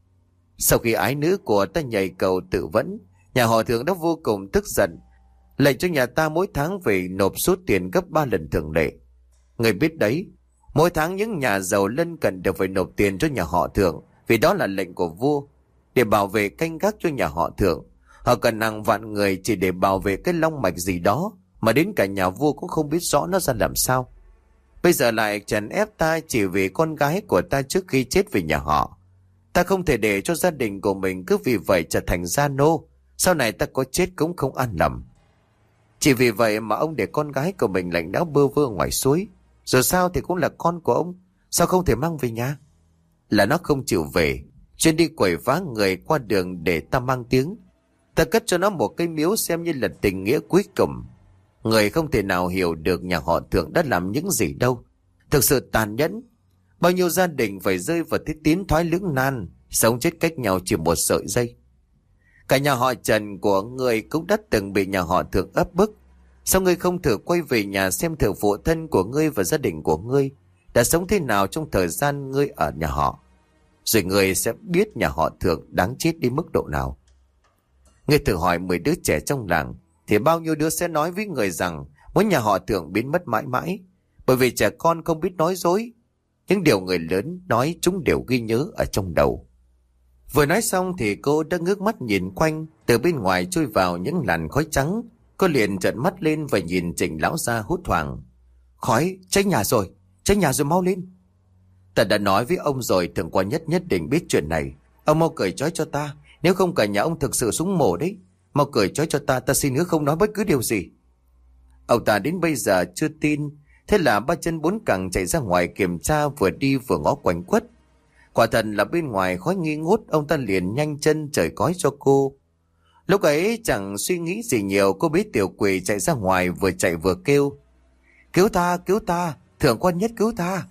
Sau khi ái nữ của ta nhảy cầu tự vẫn, nhà họ Thượng đã vô cùng tức giận, lệnh cho nhà ta mỗi tháng về nộp số tiền gấp ba lần thường lệ. Người biết đấy, mỗi tháng những nhà giàu lân cận đều phải nộp tiền cho nhà họ Thượng, vì đó là lệnh của vua. Để bảo vệ canh gác cho nhà họ Thượng, họ cần hàng vạn người chỉ để bảo vệ cái long mạch gì đó mà đến cả nhà vua cũng không biết rõ nó ra làm sao. Bây giờ lại chèn ép ta chỉ vì con gái của ta trước khi chết về nhà họ. Ta không thể để cho gia đình của mình cứ vì vậy trở thành gia nô, sau này ta có chết cũng không an lòng. Chỉ vì vậy mà ông để con gái của mình lạnh lẽo bơ vơ ngoài suối. Rồi sao thì cũng là con của ông, sao không thể mang về nhà? Là nó không chịu về, chuyên đi quẩy phá người qua đường để ta mang tiếng. Ta cất cho nó một cái miếu xem như là tình nghĩa cuối cùng. Người không thể nào hiểu được nhà họ Thượng đã làm những gì đâu. Thực sự tàn nhẫn. Bao nhiêu gia đình phải rơi vào thế tiến thoái lưỡng nan, sống chết cách nhau chỉ một sợi dây. Cả nhà họ Trần của người cũng đã từng bị nhà họ Thượng áp bức. Sao ngươi không thử quay về nhà xem thử phụ thân của ngươi và gia đình của ngươi đã sống thế nào trong thời gian ngươi ở nhà họ, rồi ngươi sẽ biết nhà họ Thượng đáng chết đi mức độ nào. Ngươi thử hỏi mười đứa trẻ trong làng thì bao nhiêu đứa sẽ nói với người rằng muốn nhà họ Thượng biến mất mãi mãi, bởi vì trẻ con không biết nói dối. Những điều người lớn nói chúng đều ghi nhớ ở trong đầu. Vừa nói xong thì cô đã ngước mắt nhìn quanh. Từ bên ngoài trôi vào những làn khói trắng. Cô liền trợn mắt lên và nhìn Trịnh lão gia hốt hoảng. Khói, cháy nhà rồi, cháy nhà rồi, mau lên. Ta đã nói với ông rồi, Thượng Quan Nhất nhất định biết chuyện này. Ông mau cởi trói cho ta, nếu không cả nhà ông thực sự súng mổ đấy. Mau cởi trói cho ta, ta xin hứa không nói bất cứ điều gì. Ông ta đến bây giờ chưa tin. Thế là ba chân bốn cẳng chạy ra ngoài kiểm tra, vừa đi vừa ngó quanh quất. Quả thật là bên ngoài khói nghi ngút. Ông ta liền nhanh chân chởi cói cho cô. Lúc ấy chẳng suy nghĩ gì nhiều, cô biết tiểu quỷ chạy ra ngoài, vừa chạy vừa kêu: Cứu ta, cứu ta, Thượng Quan Nhất cứu ta.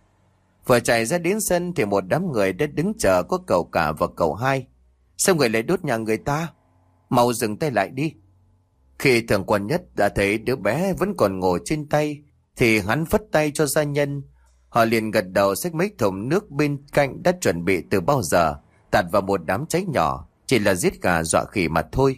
Vừa chạy ra đến sân thì một đám người đã đứng chờ, có cậu cả và cậu hai. Sao người lại đốt nhà người ta? Mau dừng tay lại đi. Khi Thượng Quan Nhất đã thấy đứa bé vẫn còn ngồi trên tay thì hắn phất tay cho gia nhân. Họ liền gật đầu xách mấy thùng nước bên cạnh đã chuẩn bị từ bao giờ, tạt vào một đám cháy nhỏ, chỉ là giết gà dọa khỉ mà thôi.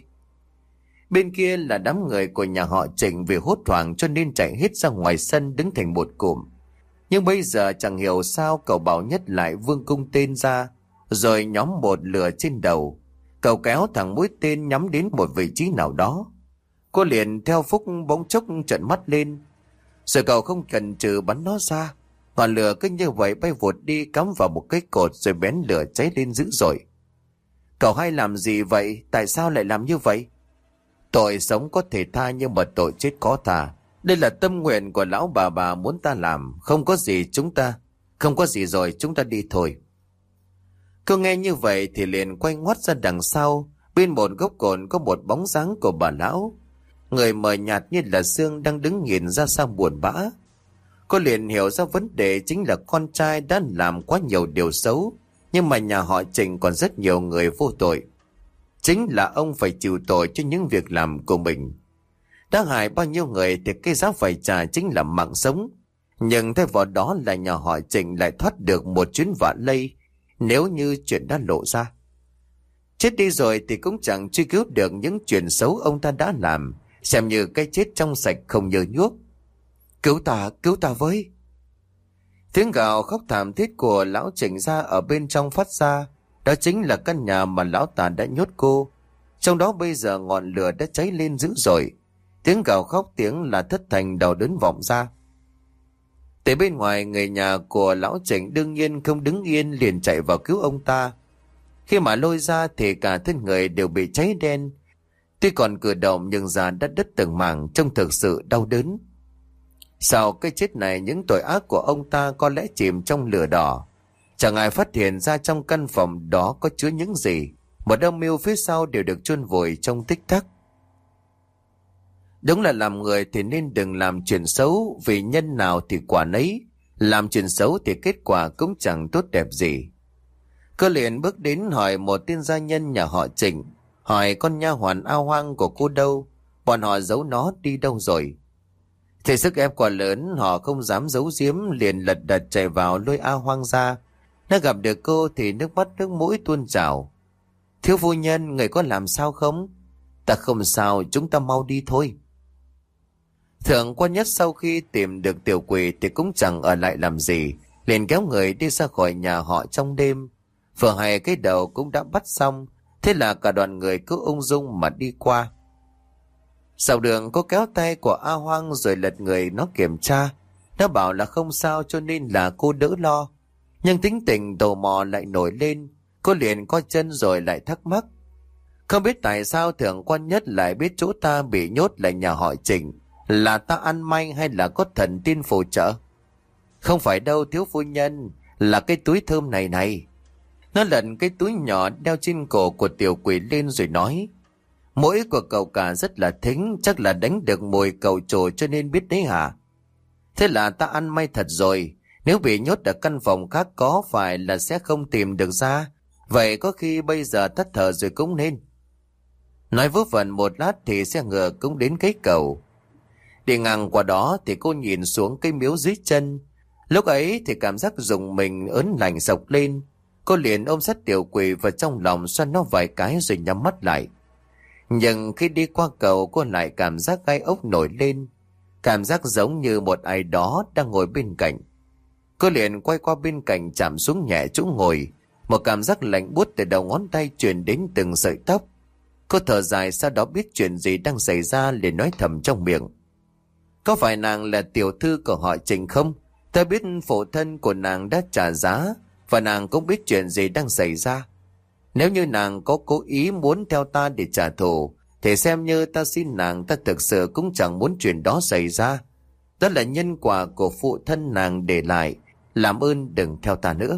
Bên kia là đám người của nhà họ Trịnh vì hốt hoảng cho nên chạy hết ra ngoài sân đứng thành một cụm. Nhưng bây giờ chẳng hiểu sao cậu Bảo Nhất lại vươn cung tên ra, rồi nhóm một lửa trên đầu. Cậu kéo thẳng mũi tên nhắm đến một vị trí nào đó. Cô liền theo Phúc bỗng chốc trợn mắt lên, rồi cậu không chần chừ bắn nó ra. Ngọn lửa cứ như vậy bay vụt đi, cắm vào một cái cột rồi bén lửa cháy lên dữ dội. Cậu hai làm gì vậy? Tại sao lại làm như vậy? Tội sống có thể tha nhưng mà tội chết có tha. Đây là tâm nguyện của lão bà bà muốn ta làm. Không có gì chúng ta Không có gì rồi chúng ta đi thôi. Cô nghe như vậy thì liền quay ngoắt ra đằng sau. Bên một gốc cồn có một bóng dáng của bà lão, người mờ nhạt như là sương, đang đứng nhìn ra xa buồn bã. Cô liền hiểu ra vấn đề chính là con trai đã làm quá nhiều điều xấu, nhưng mà nhà họ Trịnh còn rất nhiều người vô tội. Chính là ông phải chịu tội cho những việc làm của mình. Đã hại bao nhiêu người thì cái giá phải trả chính là mạng sống. Nhưng thay vào đó là nhà họ Trịnh lại thoát được một chuyến vạ lây nếu như chuyện đã lộ ra. Chết đi rồi thì cũng chẳng truy cứu được những chuyện xấu ông ta đã làm, xem như cái chết trong sạch không nhơ nhuốc. Cứu ta, cứu ta với! Tiếng gào khóc thảm thiết của lão Trịnh ra ở bên trong phát ra. Đó chính là căn nhà mà lão ta đã nhốt cô. Trong đó bây giờ ngọn lửa đã cháy lên dữ dội. Tiếng gào khóc, tiếng là thất thành đau đớn vọng ra. Từ bên ngoài, người nhà của lão Trịnh đương nhiên không đứng yên, liền chạy vào cứu ông ta. Khi mà lôi ra thì cả thân người đều bị cháy đen. Tuy còn cử động nhưng da đã đứt từng mảng, trông thực sự đau đớn. Sau cái chết này, những tội ác của ông ta có lẽ chìm trong lửa đỏ. Chẳng ai phát hiện ra trong căn phòng đó có chứa những gì. Một âm mưu phía sau đều được chôn vùi trong tích tắc. Đúng là làm người thì nên đừng làm chuyện xấu, vì nhân nào thì quả nấy. Làm chuyện xấu thì kết quả cũng chẳng tốt đẹp gì. Cô liền bước đến hỏi một tên gia nhân nhà họ Trịnh, hỏi con nha hoàn A Hoang của cô đâu, bọn họ giấu nó đi đâu rồi. Thì sức ép quá lớn, họ không dám giấu giếm, liền lật đật chạy vào lôi A Hoang ra. Nó gặp được cô thì nước mắt nước mũi tuôn trào. Thiếu phu nhân, người có làm sao không? Ta không sao, chúng ta mau đi thôi. Thượng quan Nhất sau khi tìm được tiểu quỷ thì cũng chẳng ở lại làm gì, liền kéo người đi ra khỏi nhà họ trong đêm. Vừa hay cái đầu cũng đã bắt xong, thế là cả đoàn người cứ ung dung mà đi qua. Sau đường có kéo tay của A Hoang rồi lật người nó kiểm tra. Nó bảo là không sao cho nên là cô đỡ lo. Nhưng tính tình tò mò lại nổi lên, cô liền co chân rồi lại thắc mắc. Không biết tại sao thượng quan Nhất lại biết chỗ ta bị nhốt là nhà họ Trịnh, là ta ăn may hay là có thần tiên phù trợ? Không phải đâu thiếu phu nhân, là cái túi thơm này này. Nó lật cái túi nhỏ đeo trên cổ của tiểu quỷ lên rồi nói. Mũi của cậu cả rất là thính, chắc là đánh được mùi cậu trồ cho nên biết đấy hả? Thế là ta ăn may thật rồi. Nếu bị nhốt ở căn phòng khác có phải là sẽ không tìm được ra. Vậy có khi bây giờ tắt thở rồi cũng nên. Nói vớ vẩn một lát thì xe ngựa cũng đến cái cầu. Đi ngang qua đó thì cô nhìn xuống cây miếu dưới chân. Lúc ấy thì cảm giác rùng mình ớn lạnh sộc lên. Cô liền ôm sát tiểu quỷ vào trong lòng, xoa nó vài cái rồi nhắm mắt lại. Nhưng khi đi qua cầu, cô lại cảm giác gai ốc nổi lên. Cảm giác giống như một ai đó đang ngồi bên cạnh. Cô liền quay qua bên cạnh, chạm xuống nhẹ chỗ ngồi. Một cảm giác lạnh buốt từ đầu ngón tay truyền đến từng sợi tóc. Cô thở dài, sau đó biết chuyện gì đang xảy ra liền nói thầm trong miệng. Có phải nàng là tiểu thư của họ Trịnh không? Ta biết phụ thân của nàng đã trả giá, và nàng cũng biết chuyện gì đang xảy ra. Nếu như nàng có cố ý muốn theo ta để trả thù, thì xem như ta xin nàng, ta thực sự cũng chẳng muốn chuyện đó xảy ra. Đó là nhân quả của phụ thân nàng để lại, làm ơn đừng theo ta nữa.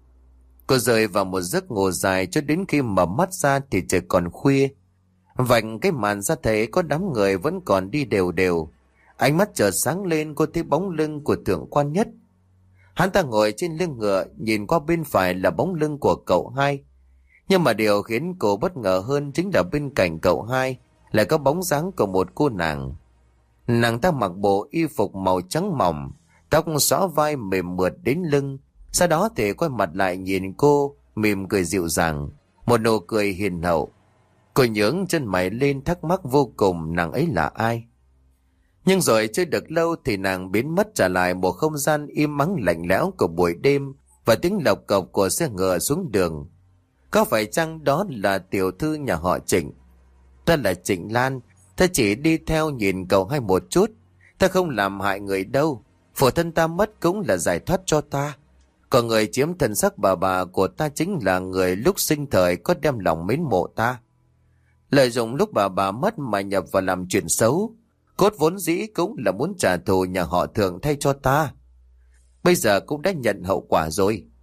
Cô rơi vào một giấc ngủ dài cho đến khi mở mắt ra thì trời còn khuya. Vành cái màn ra thấy có đám người vẫn còn đi đều đều. Ánh mắt chợt sáng lên, cô thấy bóng lưng của thượng quan Nhất. Hắn ta ngồi trên lưng ngựa, nhìn qua bên phải là bóng lưng của cậu hai. Nhưng mà điều khiến cô bất ngờ hơn chính là bên cạnh cậu hai lại có bóng dáng của một cô nàng. Nàng ta mặc bộ y phục màu trắng mỏng, tóc xõa vai mềm mượt đến lưng. Sau đó thì quay mặt lại nhìn cô, mỉm cười dịu dàng, một nụ cười hiền hậu. Cô nhướng chân mày lên, thắc mắc vô cùng nàng ấy là ai. Nhưng rồi chưa được lâu thì nàng biến mất, trả lại một không gian im ắng lạnh lẽo của buổi đêm và tiếng lộc cộc của xe ngựa xuống đường. Có phải chăng đó là tiểu thư nhà họ Trịnh? Ta là Trịnh Lan, ta chỉ đi theo nhìn cậu hai một chút, ta không làm hại người đâu. Phụ thân ta mất cũng là giải thoát cho ta. Còn người chiếm thân xác bà bà của ta chính là người lúc sinh thời có đem lòng mến mộ ta. Lợi dụng lúc bà bà mất mà nhập vào làm chuyện xấu. Cốt vốn dĩ cũng là muốn trả thù nhà họ Thượng thay cho ta. Bây giờ cũng đã nhận hậu quả rồi.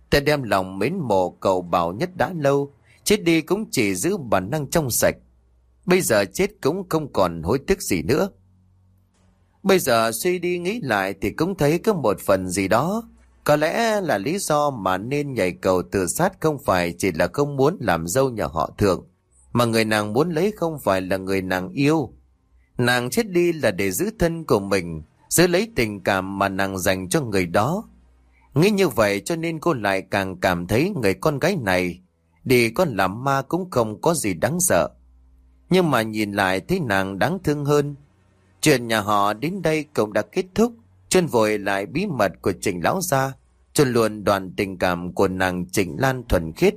Ta đem lòng mến mộ cậu Bảo Nhất đã lâu, chết đi cũng chỉ giữ bản năng trong sạch. Bây giờ chết cũng không còn hối tiếc gì nữa. Bây giờ suy đi nghĩ lại thì cũng thấy có một phần gì đó. Có lẽ là lý do mà nên nhảy cầu tự sát không phải chỉ là không muốn làm dâu nhà họ Thượng, mà người nàng muốn lấy không phải là người nàng yêu. Nàng chết đi là để giữ thân của mình, giữ lấy tình cảm mà nàng dành cho người đó. Nghĩ như vậy cho nên cô lại càng cảm thấy người con gái này đi con làm ma cũng không có gì đáng sợ. Nhưng mà nhìn lại thấy nàng đáng thương hơn. Chuyện nhà họ đến đây cũng đã kết thúc, chôn vội lại bí mật của Trịnh lão gia, chôn luôn đoạn tình cảm của nàng Trịnh Lan thuần khiết.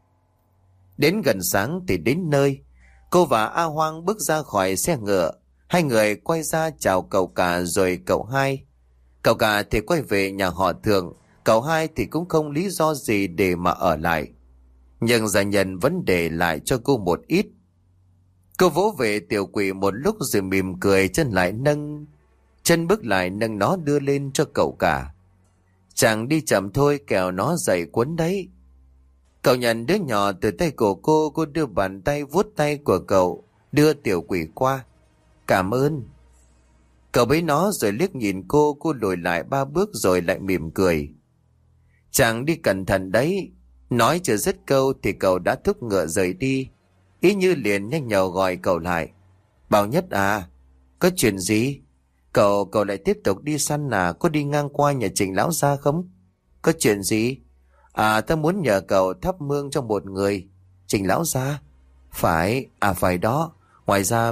Đến gần sáng thì đến nơi, cô và A Hoang bước ra khỏi xe ngựa. Hai người quay ra chào cậu cả rồi cậu hai. Cậu cả thì quay về nhà họ Thượng, cậu hai thì cũng không lý do gì để mà ở lại. Nhưng gia nhân vẫn để lại cho cô một ít. Cô vỗ về tiểu quỷ một lúc rồi mỉm cười, chân lại nâng chân bước lại nâng nó đưa lên cho cậu cả. Chàng đi chậm thôi kẻo nó dậy cuốn đấy. Cậu nhận đứa nhỏ từ tay của cô, cô đưa bàn tay vuốt tay của cậu, đưa tiểu quỷ qua. Cảm ơn. Cậu bế nó rồi liếc nhìn cô, cô lùi lại ba bước rồi lại mỉm cười. Chàng đi cẩn thận đấy. Nói chưa dứt câu thì cậu đã thúc ngựa rời đi. Ý Như liền nhanh nhào gọi cậu lại. Bảo Nhất à, có chuyện gì? Cậu cậu lại tiếp tục đi săn à? Có đi ngang qua nhà Trịnh lão gia không? Có chuyện gì? À, ta muốn nhờ cậu thắp hương cho một người. Trịnh lão gia? Phải, à phải đó. Ngoài ra...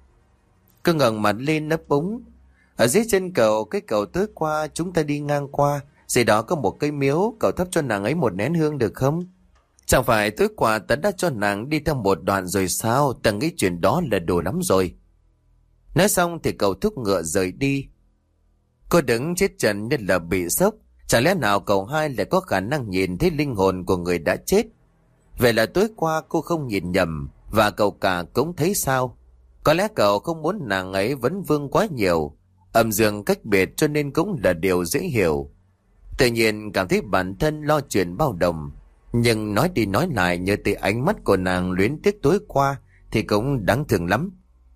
Cứ ngẩng mặt lên nấp úng. Ở dưới chân cậu, cái cầu tối qua chúng ta đi ngang qua, dưới đó có một cây miếu, cậu thắp cho nàng ấy một nén hương được không? Chẳng phải tối qua ta đã cho nàng đi theo một đoạn rồi sao? Ta nghĩ chuyện đó là đủ lắm rồi. Nói xong thì cậu thúc ngựa rời đi. Cô đứng chết trần như là bị sốc. Chẳng lẽ nào cậu hai lại có khả năng nhìn thấy linh hồn của người đã chết? Vậy là tối qua cô không nhìn nhầm, và cậu cả cũng thấy sao? Có lẽ cậu không muốn nàng ấy vấn vương quá nhiều, âm dương cách biệt, cho nên cũng là điều dễ hiểu. Tự nhiên cảm thấy bản thân lo chuyện bao đồng, nhưng nói đi nói lại nhớ tới ánh mắt của nàng luyến tiếc tối qua thì cũng đáng thương lắm.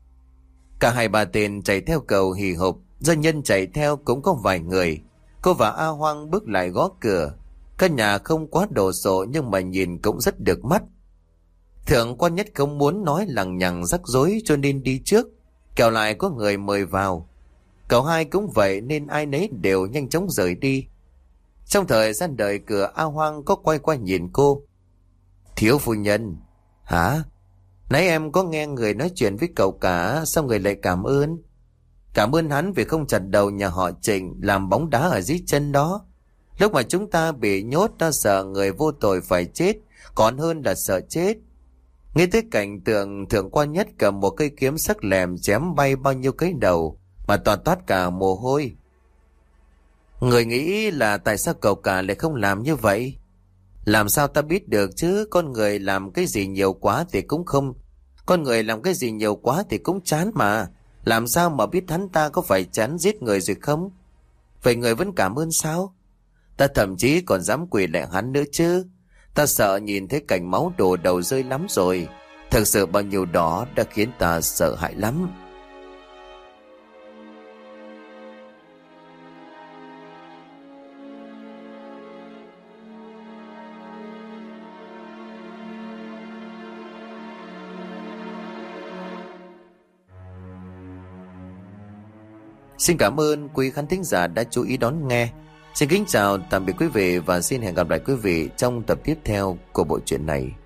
Cả hai bà tên chạy theo cậu hì hục, gia nhân chạy theo cũng có vài người. Cô và A Hoang bước lại gõ cửa. Căn nhà không quá đồ sộ nhưng mà nhìn cũng rất được mắt. Thượng quan Nhất không muốn nói lằng nhằng rắc rối cho nên đi trước, kẻo lại có người mời vào. Cậu hai cũng vậy nên ai nấy đều nhanh chóng rời đi. Trong thời gian đợi cửa, A Hoang có quay qua nhìn cô. Thiếu phu nhân. Hả? Nãy em có nghe người nói chuyện với cậu cả, sao người lại cảm ơn? Cảm ơn hắn vì không chặt đầu nhà họ Trịnh làm bóng đá ở dưới chân đó. Lúc mà chúng ta bị nhốt, ta sợ người vô tội phải chết, còn hơn là sợ chết. Nghe tới cảnh tượng Thượng quan Nhất cầm một cây kiếm sắc lẹm chém bay bao nhiêu cái đầu mà toàn toát cả mồ hôi. Người nghĩ là tại sao cậu cả lại không làm như vậy? Làm sao ta biết được chứ? Con người làm cái gì nhiều quá thì cũng không. Con người làm cái gì nhiều quá thì cũng chán mà. Làm sao mà biết hắn ta có phải chán giết người rồi không? Vậy người vẫn cảm ơn sao? Ta thậm chí còn dám quỳ lại hắn nữa chứ. Ta sợ nhìn thấy cảnh máu đổ đầu rơi lắm rồi. Thật sự bao nhiêu đó đã khiến ta sợ hãi lắm. Xin cảm ơn quý khán thính giả đã chú ý đón nghe. Xin kính chào tạm biệt quý vị và xin hẹn gặp lại quý vị trong tập tiếp theo của bộ truyện này.